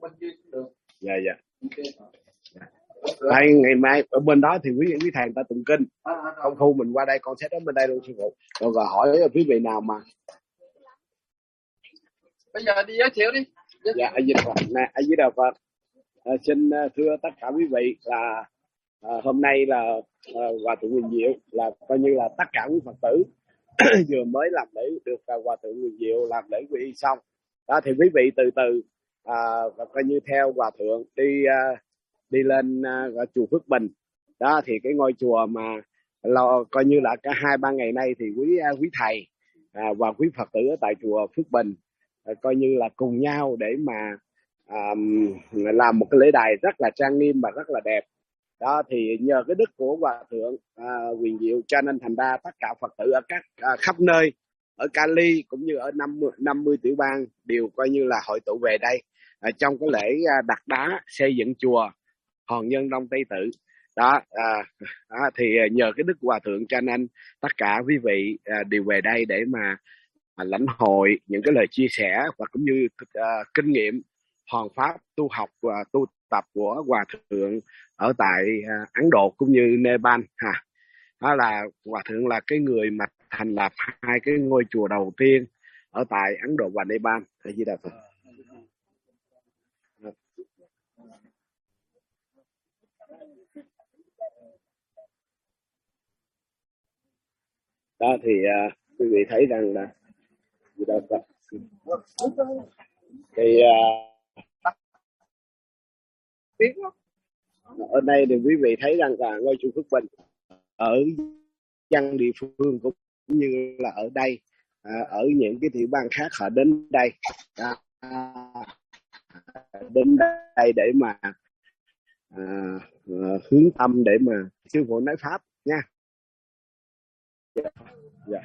Dạ dạ. Đây, ngày mai ở bên đó thì quý thầy người ta tụng kinh, công phu mình qua đây con sẽ đến bên đây luôn sư phụ. Rồi hỏi quý vị nào mà bây giờ đi giới thiệu đi. Dạ, A Di Đà Phật. Nè, A Di Đà Phật. Xin thưa tất cả quý vị là hôm nay là Hòa Thượng Nguyên Diệu là coi như là tất cả quý Phật tử vừa mới làm lễ được Hòa Thượng Nguyên Diệu làm lễ quy y xong. Đó thì quý vị từ từ và coi như theo Hòa Thượng đi lên chùa Phước Bình. Đó thì cái ngôi chùa mà coi như là cả 2-3 ngày nay thì quý thầy và quý Phật tử ở tại chùa Phước Bình coi như là cùng nhau để mà làm một cái lễ đài rất là trang nghiêm và rất là đẹp. Đó thì nhờ cái đức của Hòa Thượng Huyền Diệu cho nên thành ra tất cả Phật tử ở các khắp nơi ở Cali cũng như ở 50 tiểu bang đều coi như là hội tụ về đây trong cái lễ đặt đá xây dựng chùa Hòn Nhân Đông Tây Tự. Đó thì nhờ cái đức Hòa Thượng cho nên tất cả quý vị đều về đây để mà lãnh hội những cái lời chia sẻ và cũng như kinh nghiệm hoàn pháp tu học và tu tập của Hòa Thượng ở tại Ấn Độ cũng như Nepal ha. Đó là Hòa Thượng là cái người mà thành lập 2 cái ngôi chùa đầu tiên ở tại Ấn Độ và Nepal. A Di Đà Phật. Đó thì quý vị thấy rằng là Di Đà Phật thì ở đây thì quý vị thấy rằng là ngôi chùa Phước Bình ở dân địa phương cũng như là ở đây ở những cái tiểu bang khác họ đến đây để mà hướng tâm để mà sư phụ nói pháp nha. Dạ.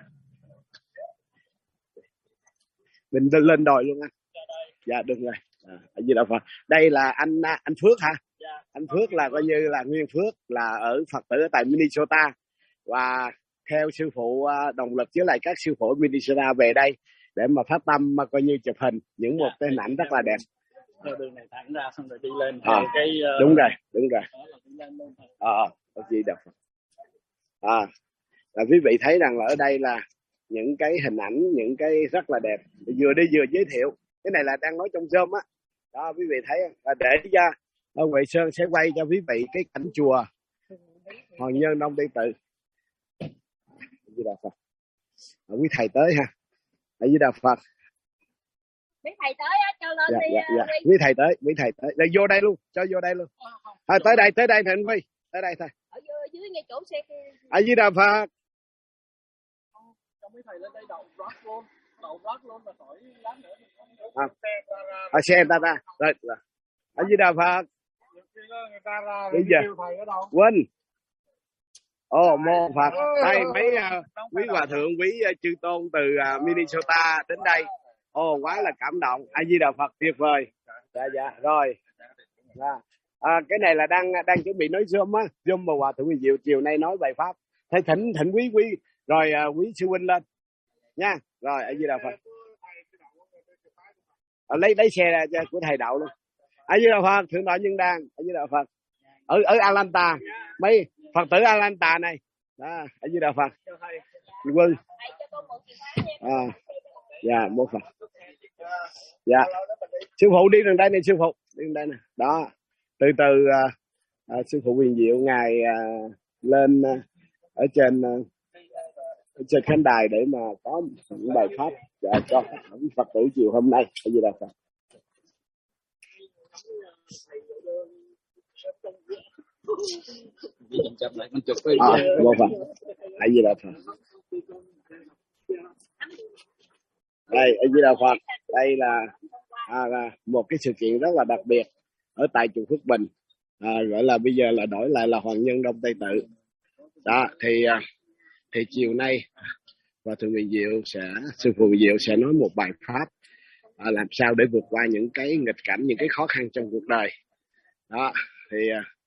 Mình lên đồi luôn anh. Dạ được rồi. A Di Đà Phật. Đây là anh Phước hả? Anh Phước là coi như là Nguyên Phước là ở Phật tử ở tại Minnesota và theo sư phụ đồng lực với lại các sư phụ Minnesota về đây để mà phát tâm mà coi như chụp hình những một cái hình ảnh rất là đẹp. Theo đường này thẳng ra xong rồi đi lên cái đúng rồi. A Di Đà Phật. Là quý vị thấy rằng là ở đây là những cái hình ảnh những cái rất là đẹp, vừa đi vừa giới thiệu. Cái này là đang nói trong Zoom á. Đó quý vị thấy là để cho ông Huệ Sơn sẽ quay cho quý vị cái cảnh chùa Hòn Nhân Đông Tây Tự. A Di Đà Phật. Quý thầy tới ha. A Di Đà Phật. Quý thầy tới á, cho lên đi. Dạ. Quý thầy tới. Đây vô đây luôn, cho vô đây luôn. Tới đây thì anh Huy. Tới đây thôi. Ở dưới ngay chỗ xe kia. A Di Đà Phật. Quý thầy lên đây đầu rót luôn mà khỏi lát nữa thì xe ta ra. Rồi. A Di Đà Phật. Người ta ra bây giờ kêu thầy ở đâu? Quên. Mô Phật. Đây mấy quý hòa thượng, quý chư tôn từ Minnesota đến đây. Quá là cảm động. A Di Đà Phật tuyệt vời. Dạ. Rồi. Cái này là đang chuẩn bị nói Zoom á, Zoom mà Hòa Thượng Huyền Diệu chiều nay nói bài pháp. Thầy thỉnh quý rồi quý sư huynh lên nha. Rồi A Di Đà Phật. Lấy xe ra của thầy đậu luôn. A Di Đà Phật. Thượng tọa Nhân Đàn. A Di Đà Phật. Ở Atlanta, mấy Phật tử Atlanta này. Đó, A Di Đà Phật. Quân. Dạ, mô Phật. Dạ. Sư phụ đi đường đây này, sư phụ. Đi đường đây nè. Đó. Từ sư phụ Huyền Diệu ngài lên ở trên khán đài để mà có những bài pháp cho các Phật tử chiều hôm nay. A Di Đà Phật. Mô Phật. A Di Đà Phật. Đây, A Di Đà Phật. Đây là một cái sự kiện rất là đặc biệt ở tại chùa Phước Bình, gọi là bây giờ là đổi lại là Hòn Nhân Đông Tây Tự. Đó thì chiều nay và Thượng Huyền Diệu sư phụ Huyền Diệu sẽ nói một bài pháp làm sao để vượt qua những cái nghịch cảnh, những cái khó khăn trong cuộc đời. Đó thì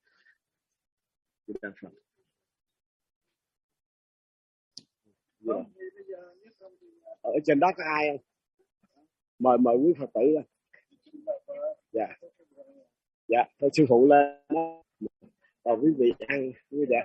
ở trên đó có ai không? Mời quý Phật tử lên. Dạ. Dạ, thôi sư phụ lên và quý vị ăn. Dạ.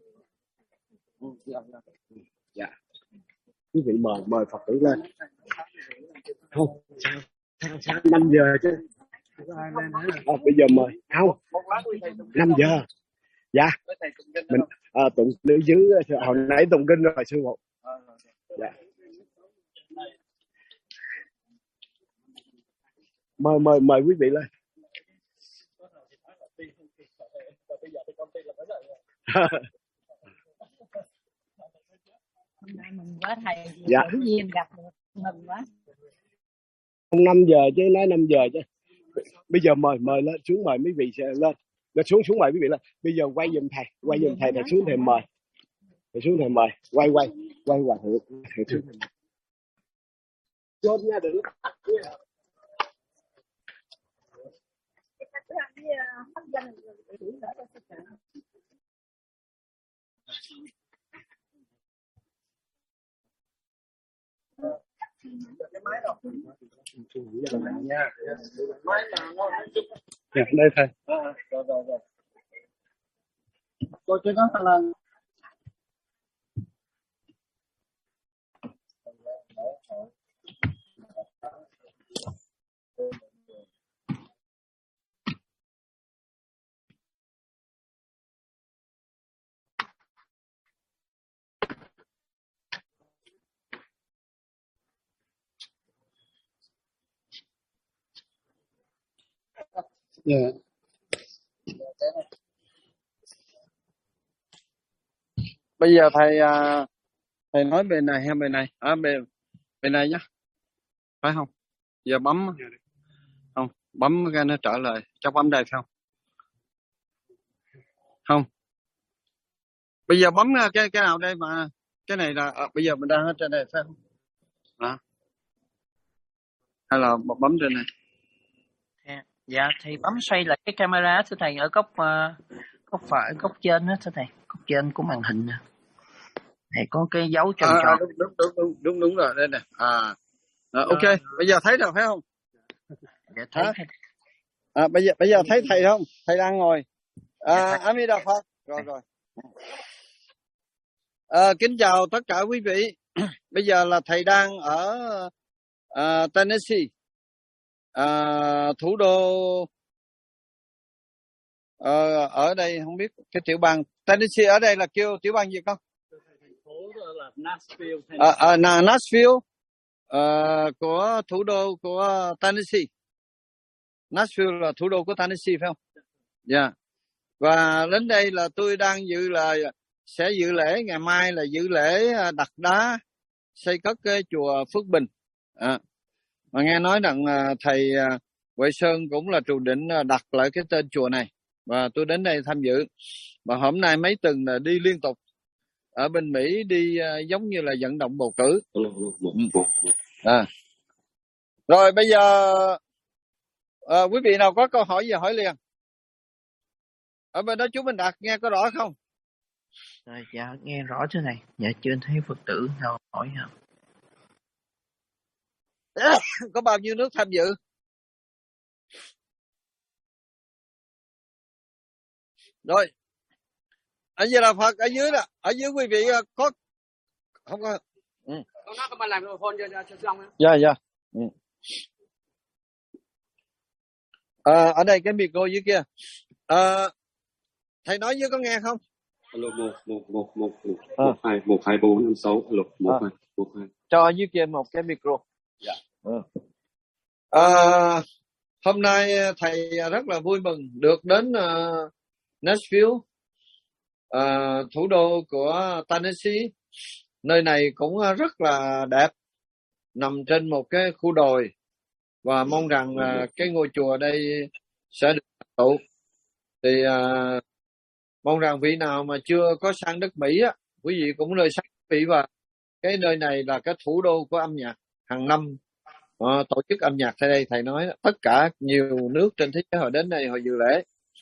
Dạ, quý vị mời Phật tử lên. Không, sao 5 giờ chứ. Bây giờ mời. Không, 5 giờ. Dạ, mình tụng nữ dưới hồi nãy tụng kinh rồi sư phụ. Dạ. Mời quý vị lên. Mừng quá thầy. Dạ. Tự nhiên gặp được, mừng quá. Không 5 giờ chứ, nói 5 giờ chứ. Bây giờ mời lên, xuống mời quý vị sẽ lên. Xuống mời quý vị lên. Bây giờ quay giùm thầy xuống thầy mời. Thầy xuống thầy mời. Quay hòa thượng. Thầy xuống. Chốt nha, đừng tắt nha. Dạ, đây thầy. Rồi. Cô chưa có lần. Dạ. Bây giờ thầy nói bên này hay bên này? Bên này nhá. Phải không? Giờ bấm không? Bấm cái nó trở lại. Chắc bấm đây phải không? Không. Bây giờ bấm cái nào đây mà cái này là bây giờ mình đang ở trên này phải không? Hay là bấm trên này? Dạ thì bấm xoay lại cái camera thưa thầy ở góc phải, góc trên đó thưa thầy, góc trên của màn hình nè. Thầy có cái dấu tròn tròn. Đúng rồi đây nè. Ok, bây giờ thấy rồi phải không? Dạ thấy. Bây giờ thấy thầy không? Thầy đang ngồi. Ami Đà Phật. Rồi. Kính chào tất cả quý vị. Bây giờ là thầy đang ở Tennessee. Thủ đô ở đây không biết cái tiểu bang Tennessee ở đây là kêu tiểu bang gì không? Thành phố là Nashville. Nashville của thủ đô của Tennessee. Nashville là thủ đô của Tennessee phải không? Dạ. Yeah. Và đến đây là tôi đang sẽ dự lễ, ngày mai là dự lễ đặt đá xây cất cái chùa Phước Bình. Mà nghe nói rằng thầy Huệ Sơn cũng là trụ định đặt lại cái tên chùa này, và tôi đến đây tham dự. Và hôm nay mấy tuần là đi liên tục ở bên Mỹ, đi giống như là vận động bầu cử. Rồi bây giờ quý vị nào có câu hỏi gì hỏi liền. Ở bên đó chú Minh Đạt nghe có rõ không? Dạ nghe rõ thế này. Dạ chưa thấy Phật tử nào hỏi hả? Có bao nhiêu nước tham dự? Rồi. Anh Di Đà Phật ở dưới đó, ở dưới quý vị có không có? Con nói các bạn làm phone cho xong á. Dạ. Ở đây cái micro dưới kia. Thầy nói dưới có nghe không? Alo 12456 alo 12. Cho dưới kia một cái micro. Dạ. Hôm nay thầy rất là vui mừng được đến Nashville, thủ đô của Tennessee. Nơi này cũng rất là đẹp, nằm trên một cái khu đồi, và mong rằng cái ngôi chùa đây sẽ được tụ. Thì mong rằng vị nào mà chưa có sang đất Mỹ á, quý vị cũng nơi sang đất Mỹ, và cái nơi này là cái thủ đô của âm nhạc. Hàng năm tổ chức âm nhạc tại đây, thầy nói tất cả nhiều nước trên thế giới họ đến đây họ dự lễ.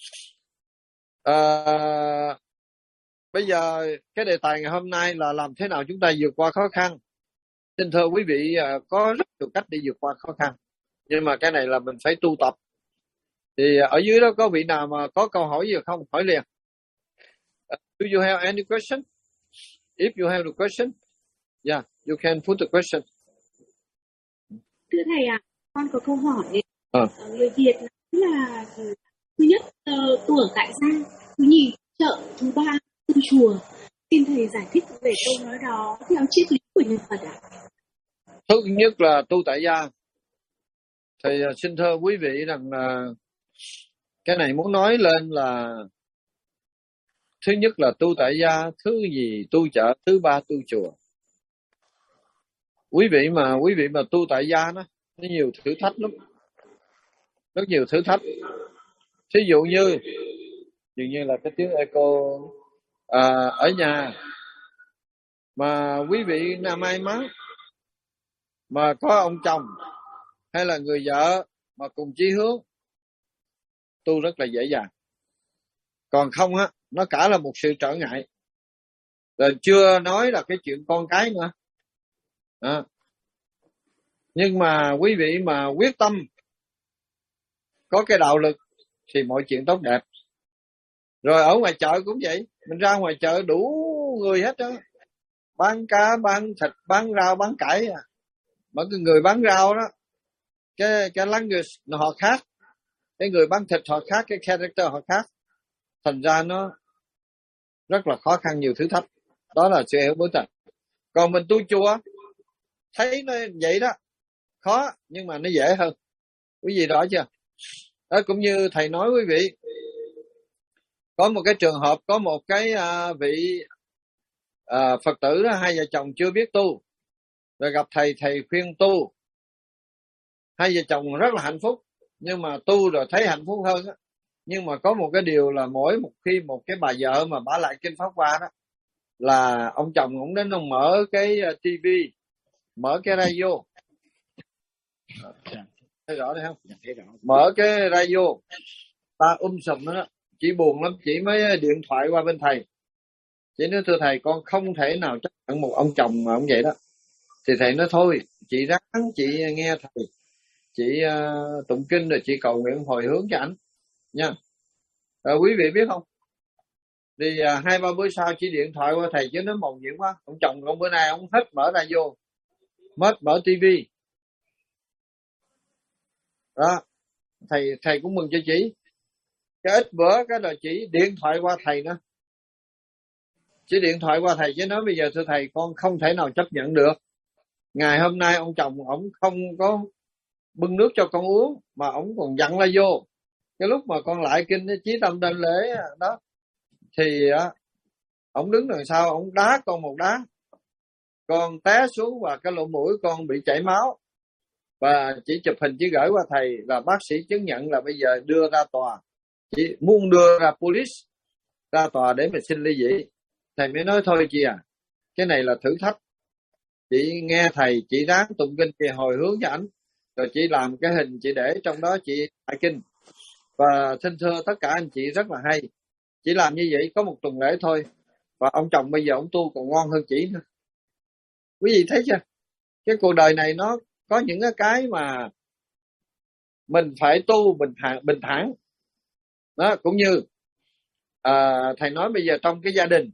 Bây giờ cái đề tài ngày hôm nay là làm thế nào chúng ta vượt qua khó khăn. Xin thưa quý vị, có rất nhiều cách để vượt qua khó khăn, nhưng mà cái này là mình phải tu tập. Thì ở dưới đó có vị nào mà có câu hỏi gì không? Hỏi liền. Do you have any question? If you have the question, yeah, you can put the question. Thưa thầy ạ, con có câu hỏi. Ờ. Người Việt nói là thứ nhất tuở tại gia, thứ nhì chợ, thứ ba tu chùa. Xin thầy giải thích về câu nói đó theo triết lý của nhà Phật ạ. Thứ nhất là tu tại gia. Thầy xin thưa quý vị rằng là cái này muốn nói lên là thứ nhất là tu tại gia, thứ gì tu chợ, thứ ba tu chùa. Quý vị mà tu tại gia nó nhiều thử thách lắm, rất nhiều thử thách. Thí dụ như là cái tiếng echo ở nhà mà quý vị nào may mắn mà có ông chồng hay là người vợ mà cùng chí hướng, tu rất là dễ dàng. Còn không á, nó cả là một sự trở ngại. Rồi chưa nói là cái chuyện con cái nữa. Nhưng mà quý vị mà quyết tâm có cái đạo lực thì mọi chuyện tốt đẹp. Rồi ở ngoài chợ cũng vậy, mình ra ngoài chợ đủ người hết đó, bán cá, bán thịt, bán rau, bán cải. Mà cái người bán rau đó, cái language họ khác, cái người bán thịt họ khác, cái character họ khác, thành ra nó rất là khó khăn, nhiều thử thách. Đó là sự hiểu biết thật. Còn mình tu chùa thấy nó vậy đó, khó nhưng mà nó dễ hơn. Quý vị rõ chưa? Đó, cũng như thầy nói quý vị, có một cái trường hợp, có một cái vị Phật tử đó, hai vợ chồng chưa biết tu, rồi gặp thầy khuyên tu, hai vợ chồng rất là hạnh phúc, nhưng mà tu rồi thấy hạnh phúc hơn đó. Nhưng mà có một cái điều là mỗi một khi một cái bà vợ mà bả lại kinh Pháp Hoa đó, là ông chồng cũng đến ông mở cái tivi, mở cái radio, thấy rõ đấy không? Mở cái radio, ta sùm đó, chị buồn lắm, chị mới điện thoại qua bên thầy. Chị nói thưa thầy, con không thể nào chấp nhận một ông chồng mà ông vậy đó. Thì thầy nói thôi, chị ráng chị nghe thầy, chị tụng kinh rồi chị cầu nguyện hồi hướng cho ảnh nha. Quý vị biết không? Thì 2-3 bữa sau chị điện thoại qua thầy, chứ nó mầu nhiệm quá. Ông chồng con bữa nay ông hết mở radio, hết mở tivi. Đó, thầy cũng mừng cho chị. Cái ít bữa cái rồi chị điện thoại qua thầy nữa. Chị điện thoại qua thầy chứ nói bây giờ thưa thầy, con không thể nào chấp nhận được. Ngày hôm nay ông chồng ổng không có bưng nước cho con uống, mà ổng còn dặn la vô. Cái lúc mà con lại kinh chí tâm đảnh lễ đó, thì ổng đứng đằng sau, ổng đá con một đá, con té xuống và cái lỗ mũi con bị chảy máu. Và chỉ chụp hình chỉ gửi qua thầy, là bác sĩ chứng nhận là bây giờ đưa ra tòa, chỉ muốn đưa ra police ra tòa để mà xin ly dị. Thầy mới nói thôi chị à, cái này là thử thách. Chị nghe thầy, chị ráng tụng kinh, chị hồi hướng cho ảnh, rồi chị làm cái hình, chị để trong đó chị tụng kinh. Và xin thưa tất cả anh chị rất là hay. Chị làm như vậy có một tuần lễ thôi, và ông chồng bây giờ ông tu còn ngon hơn chị nữa. Quý vị thấy chưa? Cái cuộc đời này nó có những cái mà mình phải tu bình thản. Đó, cũng như thầy nói bây giờ trong cái gia đình,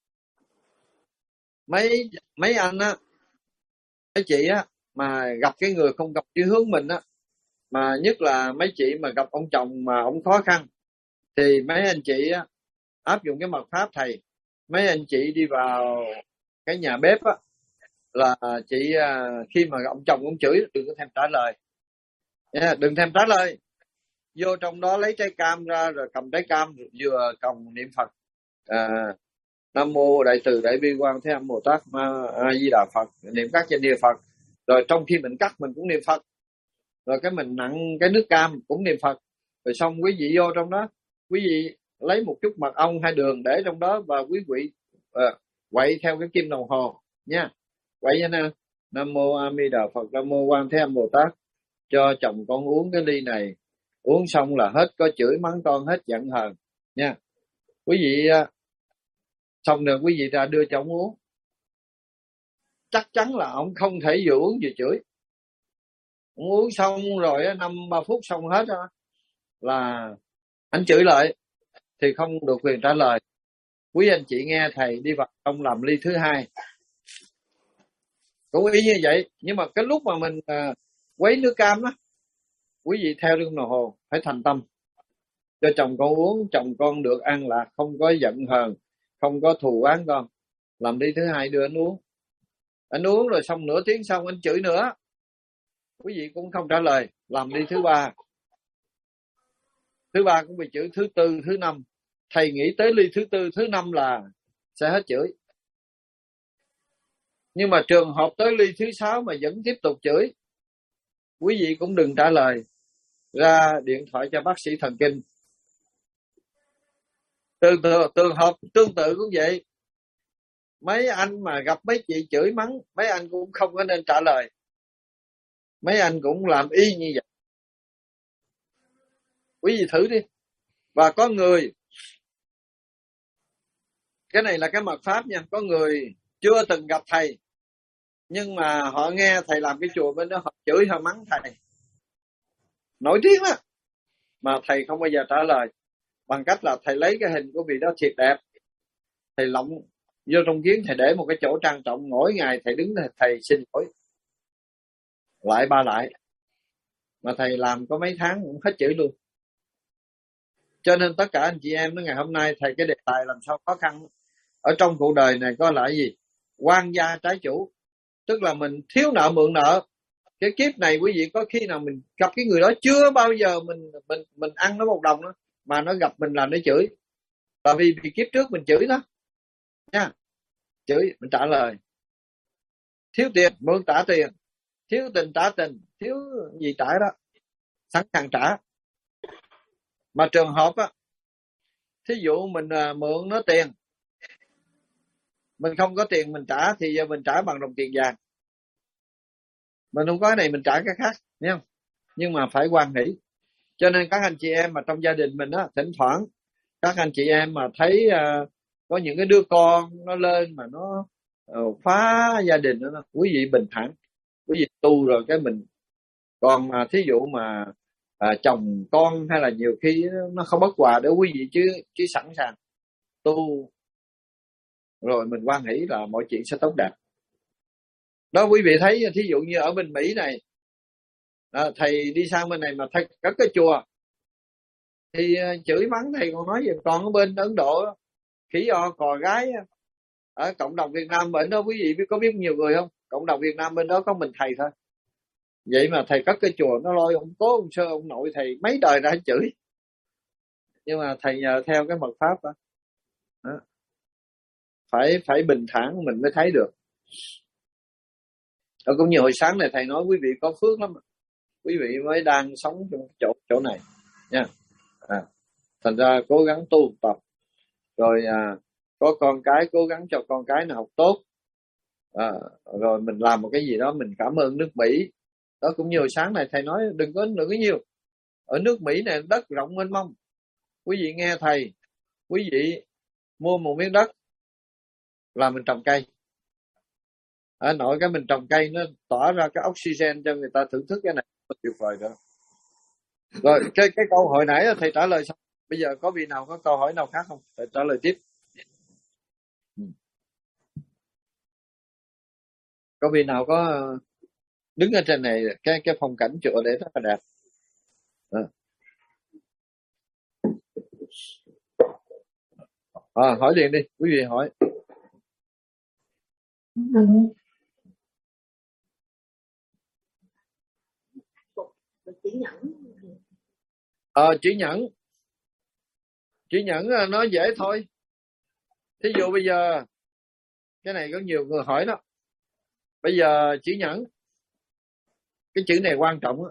mấy anh á, mấy chị á mà gặp cái người không gặp chí hướng mình á, mà nhất là mấy chị mà gặp ông chồng mà ông khó khăn, thì mấy anh chị á áp dụng cái mật pháp thầy. Mấy anh chị đi vào cái nhà bếp á, là chị khi mà ông chồng ông chửi đừng có thèm trả lời, đừng thèm trả lời, vô trong đó lấy trái cam ra, rồi cầm trái cam vừa cầm niệm Phật, Nam mô Đại Từ Đại Bi Quan Thế Âm Bồ Tát Ma A Di Đà Phật, niệm các danh hiệu Phật. Rồi trong khi mình cắt mình cũng niệm Phật, rồi cái mình nặng cái nước cam cũng niệm Phật. Rồi xong quý vị vô trong đó, quý vị lấy một chút mật ong hay đường để trong đó, và quý vị quậy theo cái kim đồng hồ nha, quậy nha nè. Nam mô A Di Đà Phật, Nam mô Quan Thế Âm Bồ Tát, cho chồng con uống cái ly này, uống xong là hết có chửi mắng con, hết giận hờn nha. Quý vị xong rồi quý vị ra đưa cho ông uống, chắc chắn là ông không thể vừa uống vừa chửi. Ông uống xong rồi 5-3 phút xong hết rồi, là anh chửi lại thì không được quyền trả lời. Quý anh chị nghe thầy đi vào trong làm ly thứ hai cũng y như vậy. Nhưng mà cái lúc mà mình quấy nước cam á, quý vị theo đồng hồ phải thành tâm cho chồng con uống, chồng con được ăn là không có giận hờn, không có thù oán con. Làm ly thứ hai đưa anh uống. Anh uống rồi xong nửa tiếng xong anh chửi nữa, quý vị cũng không trả lời. Làm ly thứ ba cũng bị chửi, thứ tư, thứ năm. Thầy nghĩ tới ly thứ tư, thứ năm là sẽ hết chửi. Nhưng mà trường hợp tới ly thứ sáu mà vẫn tiếp tục chửi, quý vị cũng đừng trả lời, ra điện thoại cho bác sĩ thần kinh. Trường hợp tương tự cũng vậy. Mấy anh mà gặp mấy chị chửi mắng, mấy anh cũng không có nên trả lời, mấy anh cũng làm y như vậy. Quý vị thử đi. Và có người, cái này là cái mật pháp nha, có người chưa từng gặp thầy nhưng mà họ nghe thầy làm cái chùa bên đó, họ chửi họ mắng thầy nổi tiếng á, mà thầy không bao giờ trả lời, bằng cách là thầy lấy cái hình của vị đó thiệt đẹp, thầy lộng vô trong kiến, thầy để một cái chỗ trang trọng, mỗi ngày thầy đứng thầy xin lỗi lại ba lại, mà thầy làm có mấy tháng cũng hết chửi luôn. Cho nên tất cả anh chị em đến ngày hôm nay, thầy cái đề tài làm sao khó khăn ở trong cuộc đời này có là gì? Quan gia trái chủ, tức là mình thiếu nợ mượn nợ. Cái kiếp này quý vị có khi nào mình gặp cái người đó chưa bao giờ mình ăn nó một đồng đó, mà nó gặp mình là nó chửi, là vì kiếp trước mình chửi đó nha. Chửi mình trả lời, thiếu tiền mượn trả tiền, thiếu tình trả tình, thiếu gì trả đó, sẵn sàng trả. Mà trường hợp á, thí dụ mình mượn nó tiền, mình không có tiền mình trả thì giờ mình trả bằng đồng tiền vàng. Mình không có cái này mình trả cái khác, thấy không? Nhưng mà phải hoan hỷ. Cho nên các anh chị em mà trong gia đình mình á, thỉnh thoảng các anh chị em mà thấy có những cái đứa con nó lên mà nó phá gia đình đó, quý vị bình thản, quý vị tu rồi cái mình. Còn mà thí dụ mà chồng con hay là nhiều khi nó không bất hòa để quý vị chứ sẵn sàng tu rồi mình hoan hỷ là mọi chuyện sẽ tốt đẹp. Đó, quý vị thấy thí dụ như ở bên Mỹ này, thầy đi sang bên này mà thầy cất cái chùa thì chửi mắng thầy còn nói gì. Còn ở bên Ấn Độ khỉ o cò gái, ở cộng đồng Việt Nam bên đó quý vị có biết nhiều người không? Cộng đồng Việt Nam bên đó có mình thầy thôi. Vậy mà thầy cất cái chùa nó lôi ông cố ông sơ ông nội thầy mấy đời ra chửi, nhưng mà thầy nhờ theo cái mật pháp đó. Phải bình thản mình mới thấy được. Cũng như hồi sáng này thầy nói quý vị có phước lắm, quý vị mới đang sống trong chỗ này nha. Thành ra cố gắng tu tập rồi, có con cái cố gắng cho con cái nào học tốt, rồi mình làm một cái gì đó mình cảm ơn nước Mỹ. Đó, cũng như hồi sáng này thầy nói đừng có nhiều. Ở nước Mỹ này đất rộng mênh mông, quý vị nghe thầy, quý vị mua một miếng đất là mình trồng cây. Nội cái mình trồng cây nó tỏa ra cái oxygen cho người ta thưởng thức, cái này tuyệt vời đó. Rồi cái câu hỏi nãy thầy trả lời xong, bây giờ có vị nào có câu hỏi nào khác không? Thầy trả lời tiếp. Có vị nào có đứng ở trên này, cái phong cảnh chùa để rất là đẹp. Hỏi liền đi, quý vị hỏi. Chữ nhẫn nó dễ thôi. Thí dụ bây giờ cái này có nhiều người hỏi đó. Bây giờ chữ nhẫn, cái chữ này quan trọng á.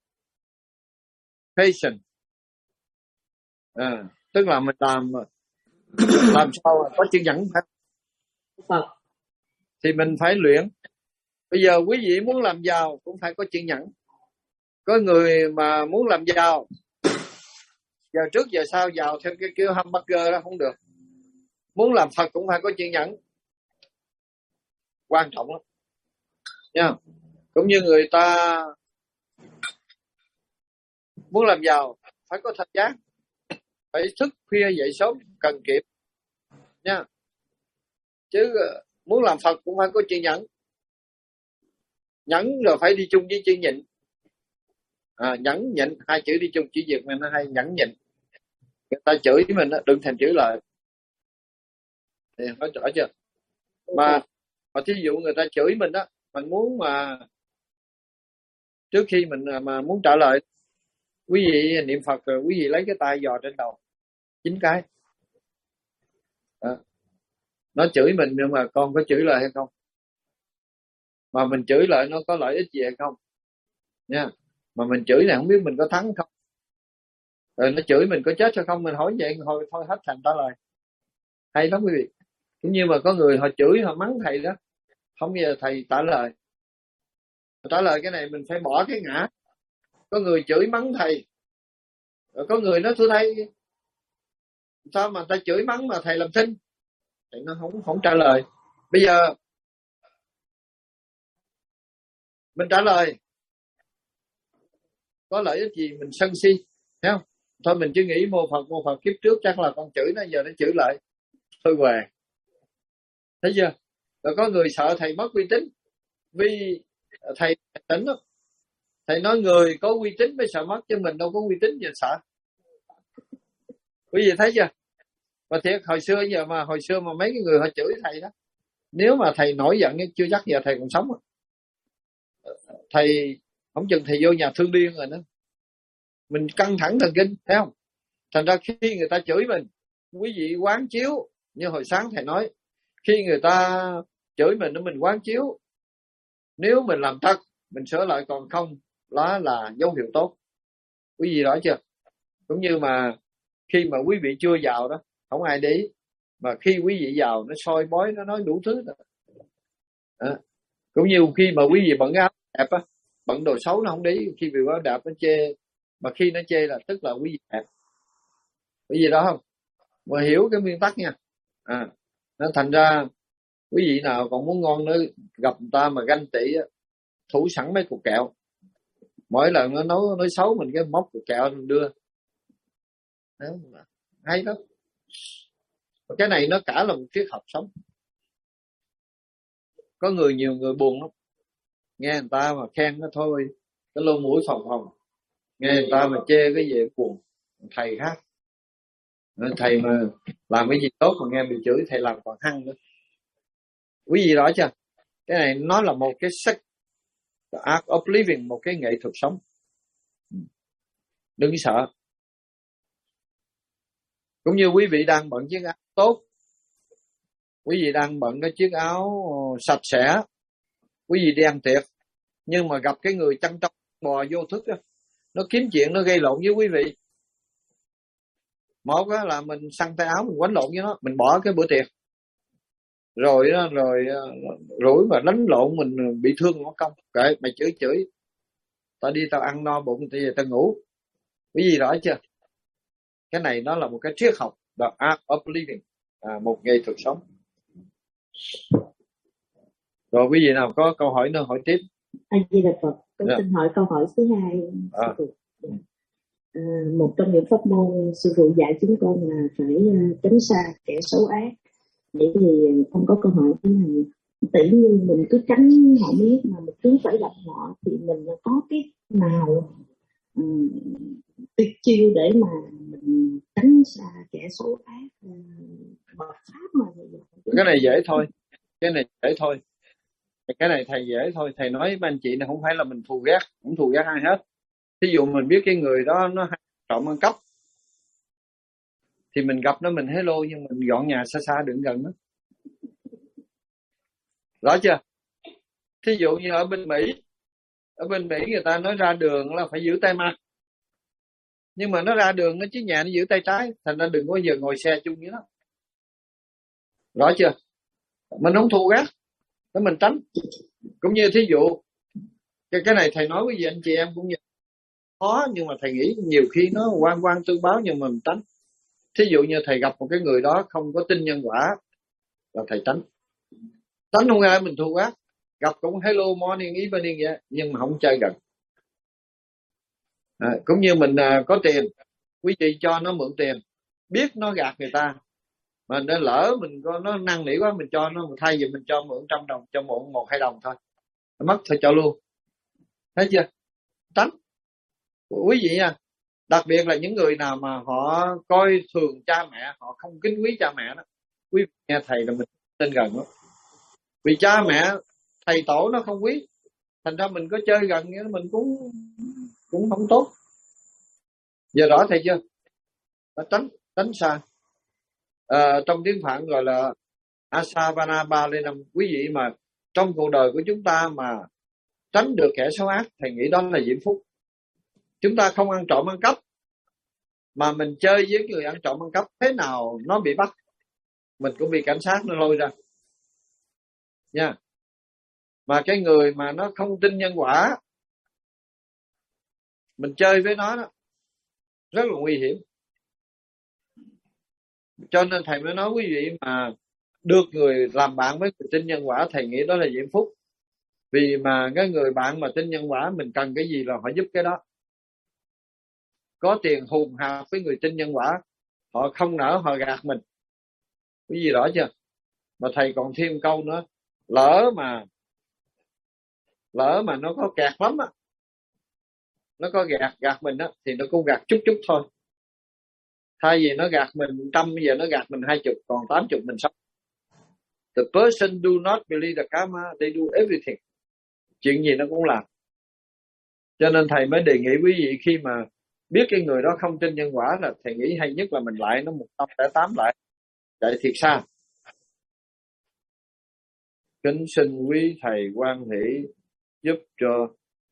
Patient, tức là mình làm sao có chữ nhẫn phải, thì mình phải luyện. Bây giờ quý vị muốn làm giàu cũng phải có chữ nhẫn. Có người mà muốn làm giàu giờ trước giờ sau giàu theo cái kiểu hamburger đó không được. Muốn làm Phật cũng phải có chữ nhẫn, quan trọng lắm nha. Cũng như người ta muốn làm giàu phải có thời gian, phải thức khuya dậy sớm cần kiệm nha. Chứ muốn làm Phật cũng phải có chữ nhẫn. Nhẫn rồi phải đi chung với chữ nhịn. Nhẫn nhịn, hai chữ đi chung, chữ Việt mình nó hay nhẫn nhịn. Người ta chửi mình đó, đừng thèm chửi lời. Thì nói rõ chưa? Mà thí dụ người ta chửi mình đó, mình muốn mà trước khi mình mà muốn trả lời, quý vị niệm Phật rồi quý vị lấy cái tay dò trên đầu 9 cái. Nó chửi mình nhưng mà con có chửi lời hay không? Mà mình chửi lại nó có lợi ích gì hay không? Nha. Mà mình chửi này không biết mình có thắng không? Rồi nó chửi mình có chết hay không? Mình hỏi vậy thôi hết thành trả lời. Hay lắm quý vị. Cũng như mà có người họ chửi họ mắng thầy đó, không bao giờ thầy trả lời. Trả lời cái này mình phải bỏ cái ngã. Có người chửi mắng thầy, rồi có người nói thưa thầy, sao mà ta chửi mắng mà thầy làm thinh? Thầy nó không trả lời. Bây giờ mình trả lời có lợi ích gì mình sân si, thấy không? Thôi mình chỉ nghĩ mô Phật kiếp trước chắc là con chửi nó, giờ nó chửi lại thôi què. Thấy chưa? Rồi có người sợ thầy mất uy tín vì thầy tỉnh đó. Thầy nói người có uy tín mới sợ mất, chứ mình đâu có uy tín gì sợ. Quý vị thấy chưa? Và thiệt hồi xưa mà mấy cái người họ chửi thầy đó, nếu mà thầy nổi giận chưa chắc giờ thầy còn sống. Thầy không chừng thầy vô nhà thương điên rồi đó. Mình căng thẳng thần kinh, thấy không? Thành ra khi người ta chửi mình, quý vị quán chiếu như hồi sáng thầy nói, khi người ta chửi mình quán chiếu, nếu mình làm thật mình sửa lại, còn không đó là dấu hiệu tốt. Quý vị rõ chưa? Cũng như mà khi mà quý vị chưa vào đó không ai để ý, mà khi quý vị vào nó soi bói, nó nói đủ thứ đó. Cũng như khi mà quý vị bận áo đẹp á, bận đồ xấu nó không để ý, khi bị áo đẹp nó chê, mà khi nó chê là tức là quý vị đẹp. Quý vị đó không? Mà hiểu cái nguyên tắc nha. Nó thành ra quý vị nào còn muốn ngon nữa, gặp người ta mà ganh tị á, thủ sẵn mấy cục kẹo, mỗi lần nó nói xấu mình cái móc cục kẹo mình đưa. Đó, hay lắm. Cái này nó cả là một triết học sống. Có nhiều người buồn lắm, nghe người ta mà khen nó thôi cái lô mũi phồng, nghe người ta mà chê cái gì buồn. Thầy khác, thầy mà làm cái gì tốt mà nghe bị chửi, thầy làm còn hăng nữa. Quý vị rõ chưa? Cái này nó là một cái sách, the art of living, một cái nghệ thuật sống. Đừng sợ. Cũng như quý vị đang bận chiếc áo tốt, quý vị đang bận cái chiếc áo sạch sẽ, quý vị đi ăn tiệc, nhưng mà gặp cái người chăn trâu bò vô thức đó, nó kiếm chuyện, nó gây lộn với quý vị. Một là mình săn tay áo, mình quánh lộn với nó, mình bỏ cái bữa tiệc, rồi rủi mà đánh lộn mình bị thương nó công. Kệ mày chửi, tao đi tao ăn no bụng, tao về tao ngủ. Quý vị rõ chưa? Cái này nó là một cái triết học, the art of living, một nghệ thuật sống. Rồi quý vị nào có câu hỏi nữa hỏi tiếp. A Di Đà Phật, con xin hỏi câu hỏi thứ hai. Một trong những pháp môn sư phụ dạy chúng con là phải tránh xa kẻ xấu ác. Vậy thì con có câu hỏi thế này: tự nhiên mình cứ tránh họ biết mà mình cứ phải gặp họ, thì mình có cái nào tuyệt chiêu để mà mình tránh xa kẻ xấu ác bậc pháp mà? Cái này dễ thôi. Cái này thầy dễ thôi. Thầy nói với anh chị này không phải là mình thù ghét, không thù ghét ai hết. Ví dụ mình biết cái người đó nó trộm ăn cắp, thì mình gặp nó mình hello, nhưng mình dọn nhà xa xa đừng gần nó. Rõ chưa? Thí dụ như ở bên Mỹ người ta nói ra đường là phải giữ tay mặt, nhưng mà nó ra đường nó chứ nhà nó giữ tay trái, thành ra đừng có giờ ngồi xe chung với nó. Rõ chưa? Mình không thù ghét, để mình tránh. Cũng như thí dụ cái này thầy nói với gì anh chị em cũng như khó, nhưng mà thầy nghĩ nhiều khi nó quan tương báo, nhưng mà mình tránh. Thí dụ như thầy gặp một cái người đó không có tin nhân quả là thầy tránh không ai mình thù ghét, gặp cũng hello morning evening vậy, nhưng mà không chơi gần. Cũng như mình có tiền, quý vị cho nó mượn tiền, biết nó gạt người ta, mà nó lỡ mình có nó năn nỉ quá, mình cho nó, thay vì mình cho mượn 100 đồng, cho mượn 1-2 đồng thôi, nó mất thôi cho luôn. Thấy chưa? Tránh. Quý vị à, đặc biệt là những người nào mà họ coi thường cha mẹ, họ không kính quý cha mẹ đó, quý vị nghe thầy là mình tin gần đó. Vì cha mẹ thầy tổ nó không quý, thành ra mình có chơi gần mình cũng không tốt. Giờ rõ thầy chưa? Nó tránh xa. Trong tiếng Phạn gọi là Asavana Balenam. Quý vị mà trong cuộc đời của chúng ta mà tránh được kẻ xấu ác, thầy nghĩ đó là diễm phúc. Chúng ta không ăn trộm ăn cắp, mà mình chơi với người ăn trộm ăn cắp, thế nào nó bị bắt, mình cũng bị cảnh sát nó lôi ra nha. Mà cái người mà nó không tin nhân quả, mình chơi với nó đó, rất là nguy hiểm. Cho nên thầy mới nói quý vị mà được người làm bạn với người tin nhân quả, thầy nghĩ đó là diễm phúc. Vì mà cái người bạn mà tin nhân quả, mình cần cái gì là họ giúp cái đó. Có tiền hùn hạp với người tin nhân quả, họ không nỡ họ gạt mình. Quý vị rõ chưa? Mà thầy còn thêm câu nữa, lỡ mà nó có kẹt lắm á, nó có gạt mình á, thì nó cũng gạt chút thôi. Thay vì nó gạt mình 100, bây giờ nó gạt mình 20, còn 80 mình sống. The person do not believe the karma, they do everything. Chuyện gì nó cũng làm. Cho nên thầy mới đề nghị quý vị khi mà biết cái người đó không tin nhân quả là thầy nghĩ hay nhất là mình lại nó 108 lại, chạy thiệt xa. Kính xin quý thầy quan hệ giúp cho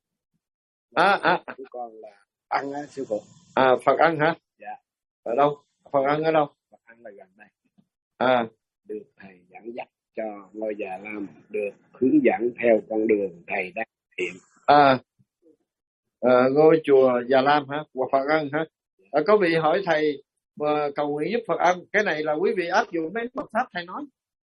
Còn là ăn á sư phụ. Phật ăn hả? Dạ. Ở đâu? Phật ăn ở đâu? Phật ăn là gần đây. Được thầy dẫn dắt cho ngôi Già Lam được hướng dẫn theo con đường thầy đang hiện. Ngôi chùa Già Lam hả? Và Phật ăn hả? Có vị hỏi thầy cầu nguyện giúp Phật ăn. Cái này là quý vị áp dụng mấy Phật pháp thầy nói.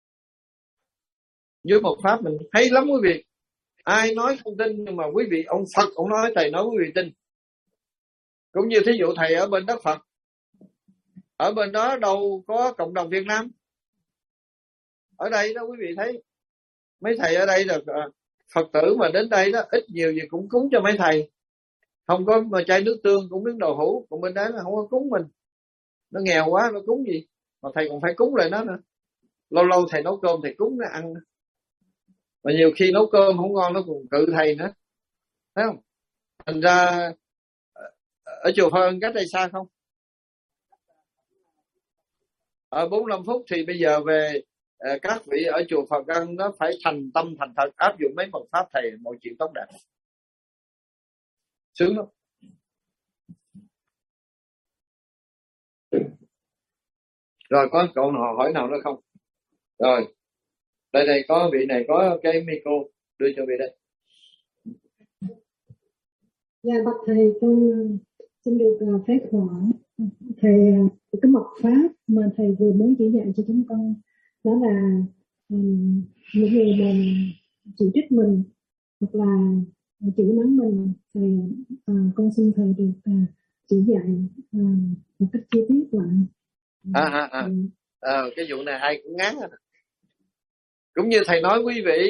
Với một pháp mình hay lắm quý vị. Ai nói không tin, nhưng mà quý vị, ông Phật ông nói, thầy nói quý vị tin. Cũng như thí dụ thầy ở bên đất Phật, ở bên đó đâu có cộng đồng Việt Nam. Ở đây đó quý vị thấy mấy thầy ở đây là Phật tử mà đến đây đó, ít nhiều gì cũng cúng cho mấy thầy. Không có mà chai nước tương cũng miếng đồ hũ. Còn bên đó là không có cúng mình, nó nghèo quá nó cúng gì, mà thầy còn phải cúng lại nó nữa. Lâu lâu thầy nấu cơm thầy cúng nó ăn, mà nhiều khi nấu cơm không ngon nó còn cự thầy nữa, thấy không? Thành ra ở chùa Phật Ân cách đây xa không? 45 phút. Thì bây giờ về các vị ở chùa Phật Ân nó phải thành tâm thành thật áp dụng mấy Phật pháp thầy, mọi chuyện tốt đẹp, sướng lắm. Rồi có cậu nào hỏi nào nữa không? Rồi đây có vị này có cái micro, đưa cho vị đây. Dạ bạch thầy, con xin được phép hỏi thầy cái mật pháp mà thầy vừa muốn chỉ dạy cho chúng con, đó là những người mà chỉ trích mình hoặc là chửi mắng mình thì con xin thầy được chỉ dạy một cách chi tiết lại. Cái vụ này ai cũng ngán. Cũng như thầy nói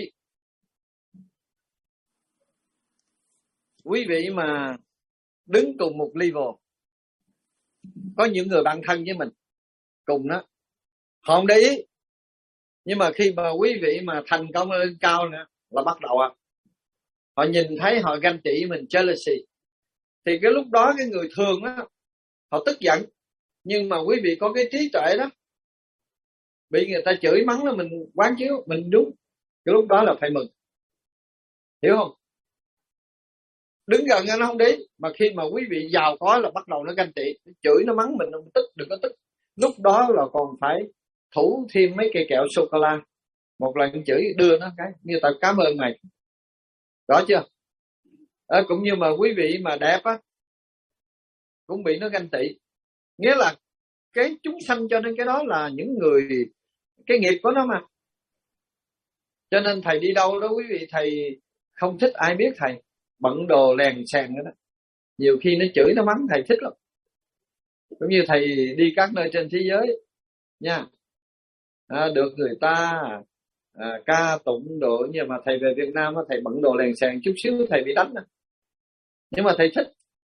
quý vị mà đứng cùng một level, có những người bạn thân với mình cùng đó, họ không để ý, nhưng mà khi mà quý vị mà thành công lên cao nữa là bắt đầu họ nhìn thấy họ ganh tị mình, jealousy, thì cái lúc đó cái người thường đó họ tức giận. Nhưng mà quý vị có cái trí tuệ đó, bị người ta chửi mắng là mình quán chiếu mình đúng, cái lúc đó là phải mừng, hiểu không? Đứng gần nó không để, mà khi mà quý vị giàu có là bắt đầu nó ganh tị, nó chửi nó mắng mình, nó tức, đừng có tức. Lúc đó là còn phải thủ thêm mấy cây kẹo sô cô la, một lần chửi đưa nó cái như tao cảm ơn mày, rõ chưa? Cũng như mà quý vị mà đẹp á cũng bị nó ganh tị, nghĩa là cái chúng sanh, cho nên cái đó là những người cái nghiệp của nó mà. Cho nên thầy đi đâu đó quý vị, thầy không thích ai biết thầy bận đồ lèn sèn nữa đó. Nhiều khi nó chửi nó mắng thầy thích lắm, cũng như thầy đi các nơi trên thế giới nha, được người ta ca tụng độ, nhưng mà thầy về Việt Nam thầy bận đồ lèn xèn chút xíu thầy bị đánh. Nhưng mà thầy thích.